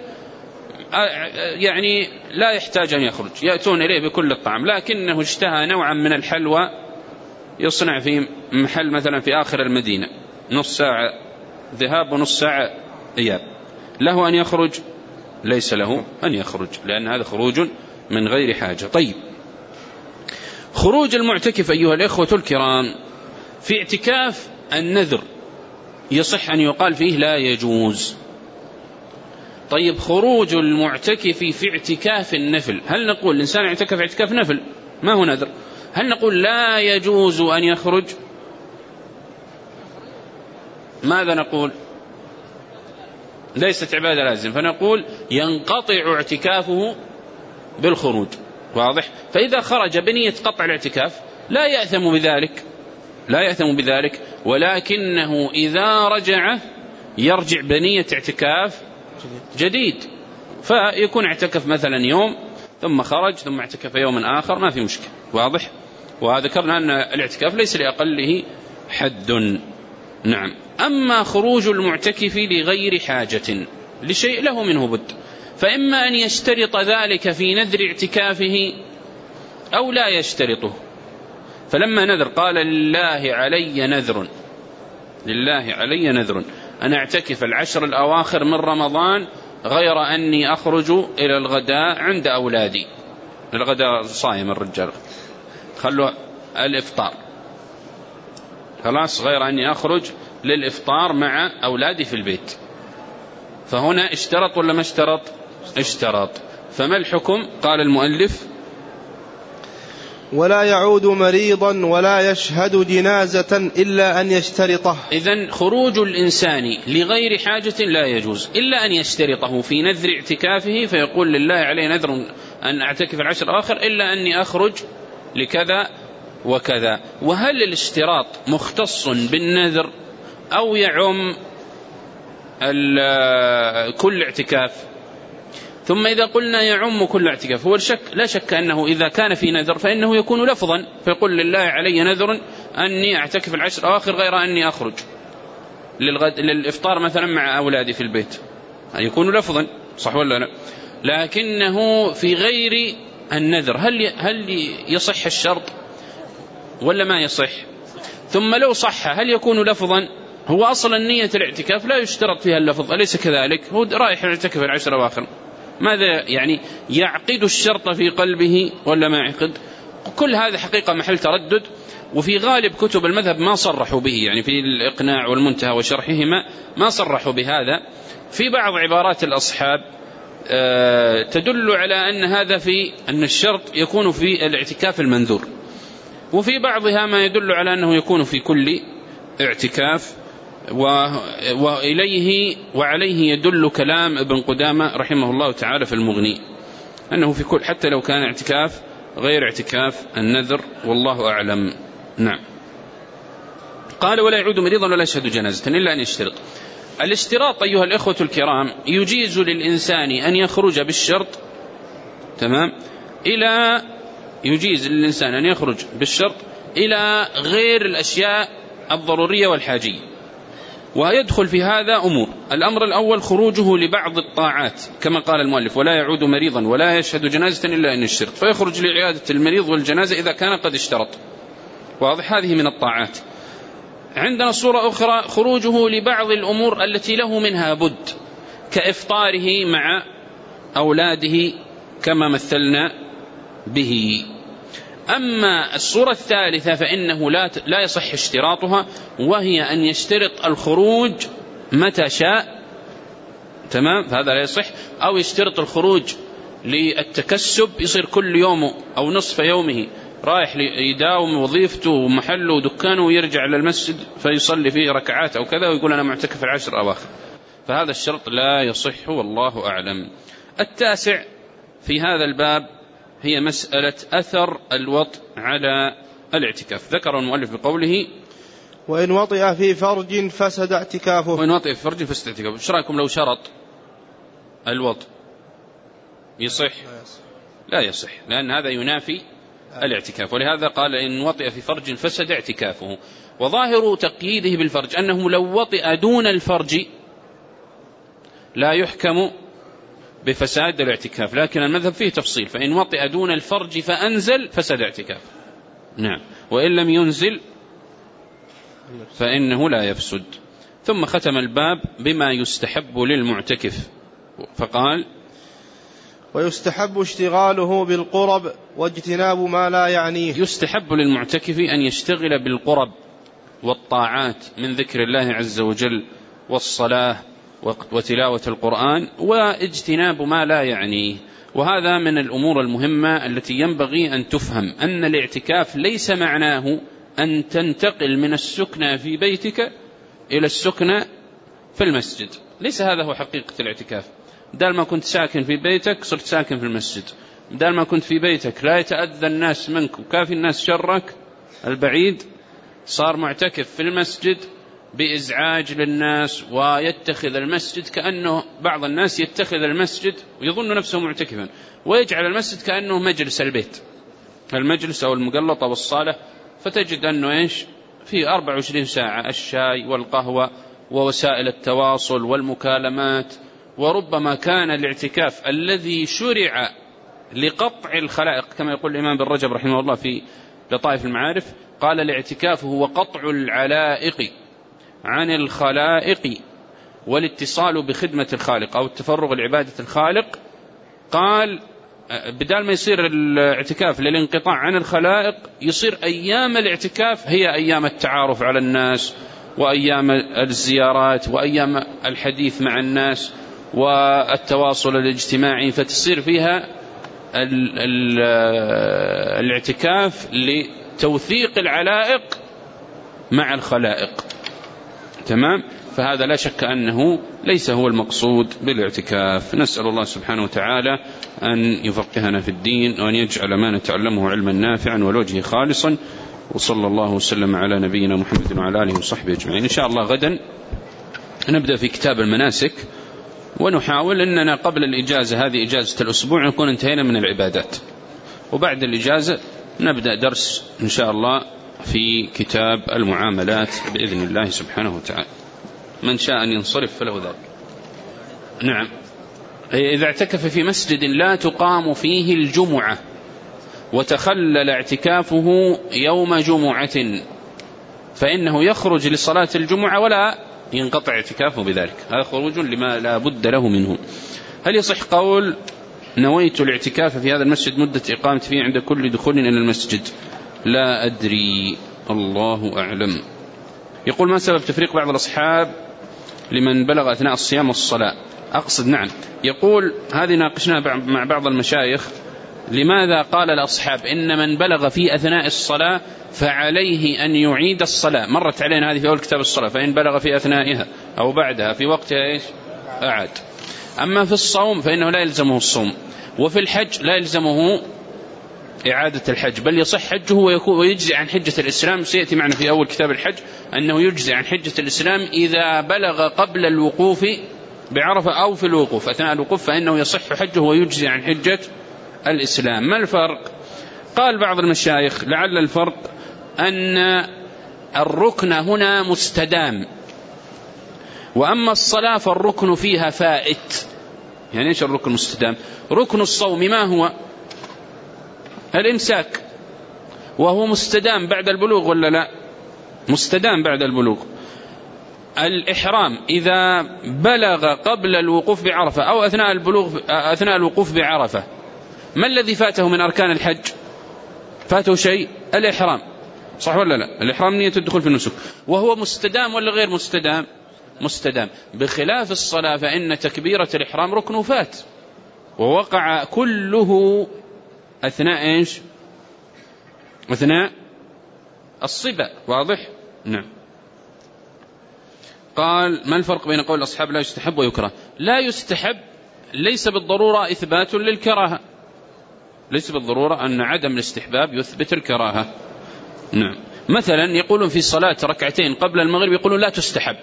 يعني لا يحتاج أن يخرج، يأتون إليه بكل الطعام، لكنه اشتهى نوعا من الحلوى يصنع في محل مثلا في آخر المدينة، نص ساعة ذهاب ونص ساعة إياب، له أن يخرج؟ ليس له أن يخرج، لأن هذا خروج من غير حاجة. طيب، خروج المعتكف أيها الإخوة الكرام في اعتكاف النذر يصح أن يقال فيه لا يجوز. طيب، خروج المعتكف في اعتكاف النفل، هل نقول الإنسان اعتكف اعتكاف نفل ما هو نذر، هل نقول لا يجوز أن يخرج؟ ماذا نقول؟ ليست عبادة لازم، فنقول ينقطع اعتكافه بالخروج. واضح؟ فإذا خرج بنية قطع الاعتكاف لا يأثم بذلك، لا يأثم بذلك، ولكنه إذا رجع يرجع بنية اعتكاف جديد، فيكون اعتكف مثلا يوم ثم خرج ثم اعتكف يوما آخر، ما في مشكلة. واضح؟ وذكرنا أن الاعتكاف ليس لأقله حد. نعم. أما خروج المعتكف لغير حاجة لشيء له منه بد، فإما أن يشترط ذلك في نذر اعتكافه أو لا يشترطه. فلما نذر قال لله علي نذر، لله علي نذر أن أعتكف العشر الأواخر من رمضان غير أني أخرج إلى الغداء عند أولادي، الغداء صايم الرجال، خلوا الإفطار خلاص، غير أني أخرج للإفطار مع أولادي في البيت. فهنا اشترط ولا ما اشترط؟ اشترط. فما الحكم؟ قال المؤلف
ولا يعود مريضا ولا يشهد جنازة إلا أن يشترطه.
إذن خروج الإنسان لغير حاجة لا يجوز إلا أن يشترطه في نذر اعتكافه، فيقول لله علي نذر أن أعتكف العشر الآخر إلا أني أخرج لكذا وكذا. وهل الاشتراط مختص بالنذر أو يعم كل اعتكاف؟ ثم إذا قلنا يعم كل اعتكاف، هو الشك لا شك أنه إذا كان في نذر فإنه يكون لفظا، فيقول لله علي نذر أني أعتكف العشر الآخر غير أني أخرج للغد للإفطار مثلا مع أولادي في البيت، يكون لفظا، صح ولا لا؟ لكنه في غير النذر هل هل يصح الشرط ولا ما يصح؟ ثم لو صح هل يكون لفظا؟ هو أصلا نية الاعتكاف لا يشترط فيها اللفظ، أليس كذلك؟ هو رايح يعتكف العشر الآخر، ماذا يعني يعقد الشرط في قلبه ولا ما يعقد؟ كل هذا حقيقة محل تردد، وفي غالب كتب المذهب ما صرحوا به، يعني في الإقناع والمنتهى وشرحهما ما صرحوا بهذا. في بعض عبارات الأصحاب تدل على أن هذا في أن الشرط يكون في الاعتكاف المنذور، وفي بعضها ما يدل على أنه يكون في كل اعتكاف، وإليه وعليه يدل كلام ابن قدامة رحمه الله تعالى في المغني، أنه في كل حتى لو كان اعتكاف غير اعتكاف النذر، والله أعلم. نعم. قال ولا يعود مريضا ولا يشهد جنازة إلا أن يشترط. الاشتراط أيها الإخوة الكرام يجيز للإنسان أن يخرج بالشرط، تمام، إلى يجيز للإنسان أن يخرج بالشرط إلى غير الأشياء الضرورية والحاجية، ويدخل في هذا أمور. الأمر الأول خروجه لبعض الطاعات كما قال المؤلف ولا يعود مريضا ولا يشهد جنازة إلا أن يشترط، فيخرج لعيادة المريض والجنازة إذا كان قد اشترط، واضح؟ هذه من الطاعات. عندنا صورة أخرى خروجه لبعض الأمور التي له منها بد، كإفطاره مع أولاده كما مثلنا به. أما الصورة الثالثة فإنه لا لا يصح اشتراطها، وهي أن يشترط الخروج متى شاء، تمام، فهذا لا يصح. أو يشترط الخروج للتكسب، يصير كل يوم أو نصف يومه رايح يداوم وظيفته ومحله ودكانه ويرجع للمسجد فيصلي فيه ركعات أو كذا ويقول أنا معتكف العشر أواخر، فهذا الشرط لا يصح والله أعلم. التاسع في هذا الباب هي مسألة أثر الوطء على الاعتكاف. ذكر المؤلف بقوله
وإن وطئ في فرج فسد اعتكافه.
وإن وطئ في فرج فسد اعتكافه. ايش رأيكم لو شرط الوطء يصح؟ لا يصح، لأن هذا ينافي الاعتكاف، ولهذا قال إن وطئ في فرج فسد اعتكافه. وظاهر تقييده بالفرج أنه لو وطئ دون الفرج لا يحكم بفساد الاعتكاف، لكن المذهب فيه تفصيل، فإن وطئ دون الفرج فأنزل فسد اعتكاف، نعم، وإن لم ينزل فإنه لا يفسد. ثم ختم الباب بما يستحب للمعتكف فقال
ويستحب اشتغاله بالقرب واجتناب ما لا يعنيه.
يستحب للمعتكف أن يشتغل بالقرب والطاعات من ذكر الله عز وجل والصلاة وتلاوة القرآن واجتناب ما لا يعنيه. وهذا من الأمور المهمة التي ينبغي أن تفهم، أن الاعتكاف ليس معناه أن تنتقل من السكنة في بيتك إلى السكنة في المسجد، ليس هذا هو حقيقة الاعتكاف. بدل ما كنت ساكن في بيتك صرت ساكن في المسجد، بدل ما كنت في بيتك لا يتأذى الناس منك وكافي الناس شرك البعيد، صار معتكف في المسجد بإزعاج للناس، ويتخذ المسجد كأنه بعض الناس يتخذ المسجد ويظن نفسه معتكفا ويجعل المسجد كأنه مجلس البيت، المجلس أو المقلط أو الصالة، فتجد أنه إيش في أربع وعشرين ساعة الشاي والقهوة ووسائل التواصل والمكالمات. وربما كان الاعتكاف الذي شرع لقطع الخلائق كما يقول الإمام بن رجب رحمه الله في لطائف المعارف، قال الاعتكاف هو قطع العلائق عن الخلائق والاتصال بخدمة الخالق أو التفرغ لعبادة الخالق. قال بدال ما يصير الاعتكاف للانقطاع عن الخلائق، يصير أيام الاعتكاف هي أيام التعارف على الناس وأيام الزيارات وأيام الحديث مع الناس والتواصل الاجتماعي، فتصير فيها ال ال الاعتكاف لتوثيق العلائق مع الخلائق، تمام؟ فهذا لا شك أنه ليس هو المقصود بالاعتكاف. نسأل الله سبحانه وتعالى أن يفقهنا في الدين وأن يجعل ما نتعلمه علما نافعا والوجه خالصا، وصلى الله وسلم على نبينا محمد وعلى آله وصحبه أجمعين. إن شاء الله غدا نبدأ في كتاب المناسك، ونحاول أننا قبل الإجازة، هذه إجازة الأسبوع، نكون انتهينا من العبادات، وبعد الإجازة نبدأ درس إن شاء الله في كتاب المعاملات بإذن الله سبحانه وتعالى. من شاء أن ينصرف فله ذلك. نعم. إذا اعتكف في مسجد لا تقام فيه الجمعة وتخلل اعتكافه يوم جمعة فإنه يخرج لصلاة الجمعة ولا ينقطع اعتكافه بذلك، هذا خروج لما لا بد له منه. هل يصح قول نويت الاعتكاف في هذا المسجد مدة إقامتي فيه عند كل دخول إلى المسجد؟ لا أدري، الله أعلم. يقول ما سبب تفريق بعض الأصحاب لمن بلغ أثناء الصيام والصلاة؟ أقصد نعم، يقول هذه ناقشناها مع بعض المشايخ، لماذا قال الأصحاب إن من بلغ في أثناء الصلاة فعليه أن يعيد الصلاة؟ مرت علينا هذه في أول كتاب الصلاة، فإن بلغ في أثنائها أو بعدها في وقتها إيش؟ أعاد. أما في الصوم فإنه لا يلزمه الصوم، وفي الحج لا يلزمه إعادة الحج، بل يصح حجه ويجزي عن حجة الإسلام. سيأتي معنا في أول كتاب الحج أنه يجزي عن حجة الإسلام إذا بلغ قبل الوقوف بعرفة أو في الوقوف، أثناء الوقوف فإنه يصح حجه ويجزي عن حجة الإسلام. ما الفرق؟ قال بعض المشايخ لعل الفرق أن الركن هنا مستدام، وأما الصلاة فالركن فيها فائت. يعني إيش الركن مستدام؟ ركن الصوم ما هو؟ الإمساك، وهو مستدام بعد البلوغ ولا لا؟ مستدام بعد البلوغ. الإحرام إذا بلغ قبل الوقوف بعرفة أو أثناء البلوغ أثناء الوقوف بعرفة، ما الذي فاته من أركان الحج؟ فاته شيء؟ الإحرام، صح ولا لا؟ الإحرام نية الدخول في النسك، وهو مستدام ولا غير مستدام؟ مستدام. بخلاف الصلاة فإن تكبيرة الإحرام ركن فات ووقع كله أثناء إيش؟ أثناء الصبا، واضح؟ نعم. قال ما الفرق بين قول الأصحاب لا يستحب ويكره؟ لا يستحب ليس بالضرورة إثبات للكراهة، ليس بالضرورة أن عدم الاستحباب يثبت الكراهة. نعم. مثلا يقولون في صلاة ركعتين قبل المغرب يقولون لا تستحب،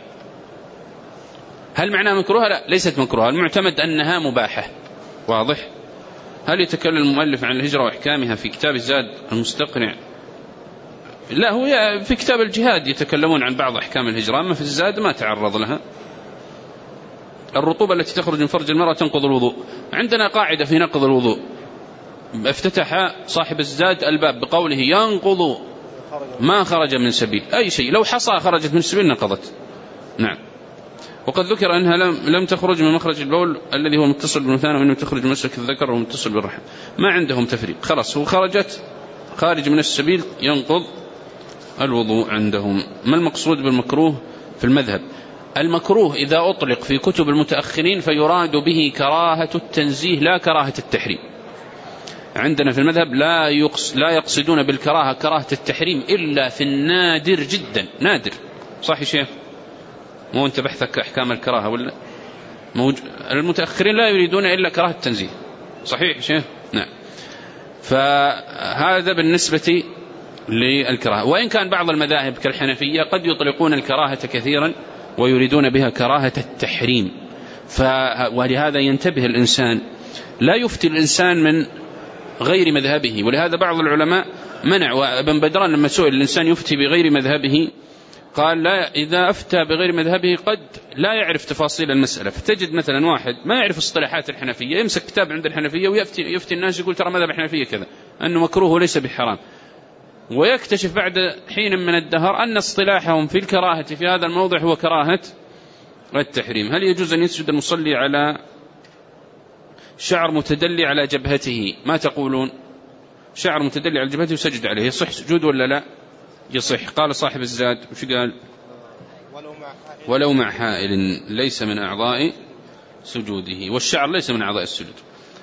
هل معناها مكروهة؟ لا، ليست مكروهة، المعتمد أنها مباحة، واضح؟ هل يتكلم المؤلف عن الهجرة وإحكامها في كتاب الزاد المستقنع؟ لا، هو في كتاب الجهاد يتكلمون عن بعض أحكام الهجرة، أما في الزاد ما تعرض لها. الرطوبة التي تخرج من فرج المرأة تنقض الوضوء. عندنا قاعدة في نقض الوضوء، افتتح صاحب الزاد الباب بقوله ينقض ما خرج من سبيل، أي شيء لو حصى خرجت من سبيل نقضت. نعم. وقد ذكر أنها لم تخرج من مخرج البول الذي هو متصل بالمثانة، وأنه تخرج من مسلك الذكر ومتصل بالرحم، ما عندهم تفريق، خلاص هو خرجت خارج من السبيل ينقض الوضوء عندهم. ما المقصود بالمكروه في المذهب؟ المكروه إذا أطلق في كتب المتأخرين فيراد به كراهة التنزيه لا كراهة التحريم. عندنا في المذهب لا يقص لا يقصدون بالكراهة كراهة التحريم إلا في النادر جدا، نادر، صح يا شيخ؟ مو أنت بحثك أحكام الكراهة ولا موج... المتأخرين لا يريدون إلا كراهة التنزيه، صحيح يا شيخ؟ نعم. فهذا بالنسبة للكراهة. وإن كان بعض المذاهب كالحنفية قد يطلقون الكراهة كثيرا ويريدون بها كراهة التحريم، ف... ولهذا ينتبه الإنسان، لا يفتي الإنسان من غير مذهبه. ولهذا بعض العلماء منع، وابن بدران لما سئل الإنسان يفتي بغير مذهبه قال لا، إذا أفتى بغير مذهبه قد لا يعرف تفاصيل المسألة. فتجد مثلا واحد ما يعرف اصطلاحات الحنفية يمسك كتاب عند الحنفية ويفتي يفتي الناس يقول ترى مذهب الحنفية كذا، أنه مكروه وليس بحرام، ويكتشف بعد حين من الدهر أن اصطلاحهم في الكراهة في هذا الموضع هو كراهة التحريم. هل يجوز أن يسجد المصلي على شعر متدلي على جبهته؟ ما تقولون؟ شعر متدلي على جبهته وسجد عليه، يصح سجود ولا لا؟ يصح. قال صاحب الزاد وش قال؟ ولو مع حائل ليس من أعضاء سجوده، والشعر ليس من أعضاء السجود.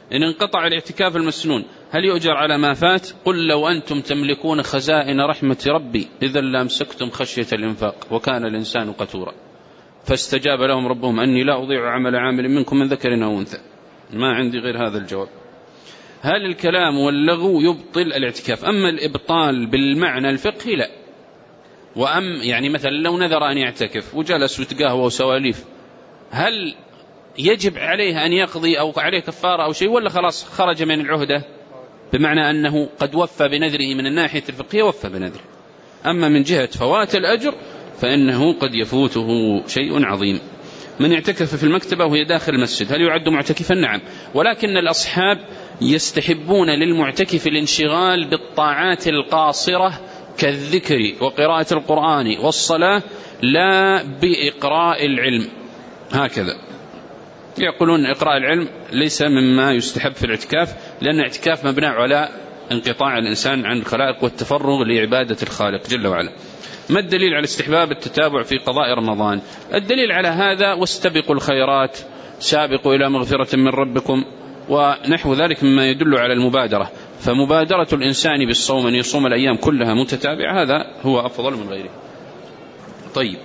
إن انقطع الاعتكاف المسنون هل يؤجر على ما فات؟ قل لو أنتم تملكون خزائن رحمة ربي إذا لامسكتم خشية الإنفاق وكان الإنسان قتورا. فاستجاب لهم ربهم أني لا أضيع عمل عامل منكم من ذكر أو أنثى. ما عندي غير هذا الجواب. هل الكلام واللغو يبطل الاعتكاف؟ أما الإبطال بالمعنى الفقهي لا. وأم يعني مثلا لو نذر أن يعتكف وجلس وتقهوى وسواليف، هل يجب عليه أن يقضي أو عليه كفارة أو شيء، ولا خلاص خرج من العهدة بمعنى أنه قد وفى بنذره من الناحية الفقهية وفى بنذره؟ أما من جهة فوات الأجر فإنه قد يفوته شيء عظيم. من اعتكف في المكتبة وهي داخل المسجد هل يعد معتكفا؟ نعم، ولكن الأصحاب يستحبون للمعتكف الانشغال بالطاعات القاصرة كالذكر وقراءة القرآن والصلاة لا بإقراء العلم. هكذا يقولون إقراء العلم ليس مما يستحب في الاعتكاف، لأن الاعتكاف مبني على انقطاع الإنسان عن الخلائق والتفرغ لعبادة الخالق جل وعلا. ما الدليل على استحباب التتابع في قضاء رمضان؟ الدليل على هذا واستبقوا الخيرات، سابقوا إلى مغفرة من ربكم ونحو ذلك مما يدل على المبادرة. فمبادرة الإنسان بالصوم أن يصوم الأيام كلها متتابعة هذا هو أفضل من غيره. طيب،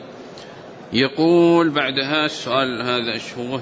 يقول بعدها السؤال هذا إيش هو؟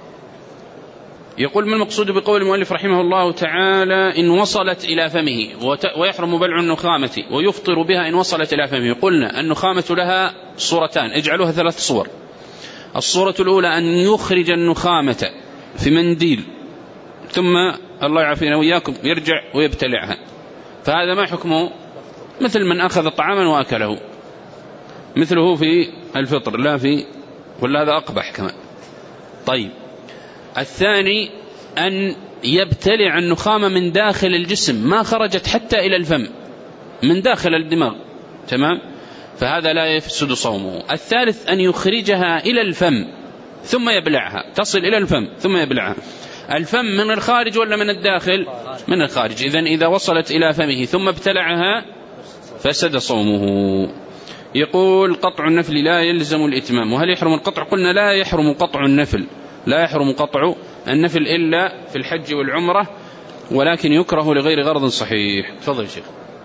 يقول: ما المقصود بقول المؤلف رحمه الله تعالى إن وصلت إلى فمه ويحرم بلع النخامة ويفطر بها إن وصلت إلى فمه؟ قلنا النخامة لها صورتان، اجعلوها ثلاث صور. الصورة الأولى أن يخرج النخامة في منديل ثم الله يعافينا وإياكم يرجع ويبتلعها، فهذا ما حكمه؟ مثل من أخذ طعاما وأكله، مثله في الفطر لا في، ولا هذا أقبح كمان. طيب، الثاني أن يبتلع النخامة من داخل الجسم ما خرجت حتى إلى الفم، من داخل الدماغ، تمام، فهذا لا يفسد صومه. الثالث أن يخرجها إلى الفم ثم يبلعها، تصل إلى الفم ثم يبلعها. الفم من الخارج ولا من الداخل؟ من الخارج. إذن إذا وصلت إلى فمه ثم ابتلعها فسد صومه. يقول: قطع النفل لا يلزم الإتمام، وهل يحرم القطع؟ قلنا لا يحرم قطع النفل، لا يحرم قطع النفل إلا في الحج والعمرة، ولكن يكره لغير غرض صحيح. تفضل يا شيخ.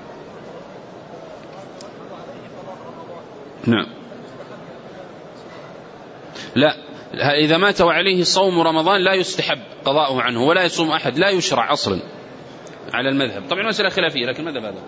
نعم، لا، إذا مات وعليه صوم رمضان لا يستحب قضاؤه عنه ولا يصوم أحد، لا يشرع أصلا على المذهب. طبعا مسألة خلافية لكن المذهب هذا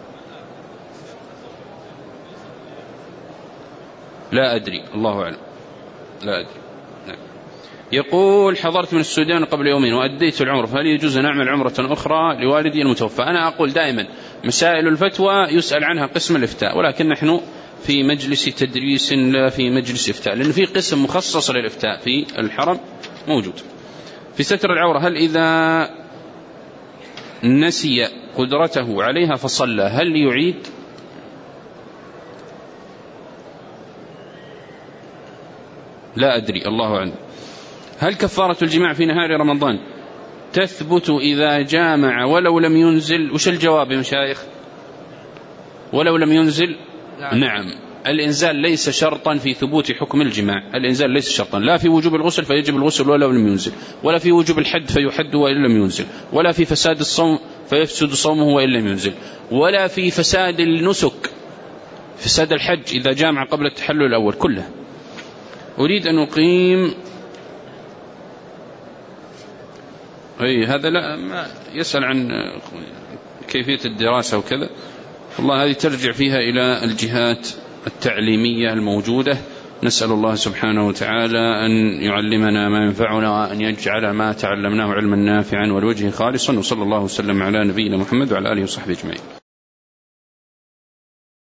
لا أدري، الله أعلم، لا أدري. نعم. يقول: حضرت من السودان قبل يومين وأديت العمرة، فهل يجوز أن أعمل عمرة أخرى لوالدي المتوفى؟ أنا أقول دائما مسائل الفتوى يسأل عنها قسم الإفتاء، ولكن نحن في مجلس تدريس لا في مجلس إفتاء، لأن في قسم مخصص للإفتاء في الحرم موجود. في ستر العورة، هل إذا نسي قدرته عليها فصلى هل يعيد؟ لا أدري، الله أعلم. هل كفارة الجماع في نهار رمضان تثبت إذا جامع ولو لم ينزل؟ وش الجواب يا مشايخ؟ ولو لم ينزل؟ نعم. نعم، الإنزال ليس شرطا في ثبوت حكم الجماع، الإنزال ليس شرطا، لا في وجوب الغسل فيجب الغسل ولو لم ينزل، ولا في وجوب الحد فيحد وإن لم ينزل، ولا في فساد الصوم فيفسد صومه وإن لم ينزل، ولا في فساد النسك، فساد الحج إذا جامع قبل التحلل الأول كله. أريد أن أقيم أي هذا لا ما يسأل عن كيفية الدراسة وكذا، والله هذه ترجع فيها إلى الجهات التعليمية الموجودة. نسأل الله سبحانه وتعالى أن يعلمنا ما ينفعنا وأن يجعل ما تعلمناه علما نافعا والوجه خالصا، وصلى الله وسلم على نبينا محمد وعلى آله وصحبه أجمعين.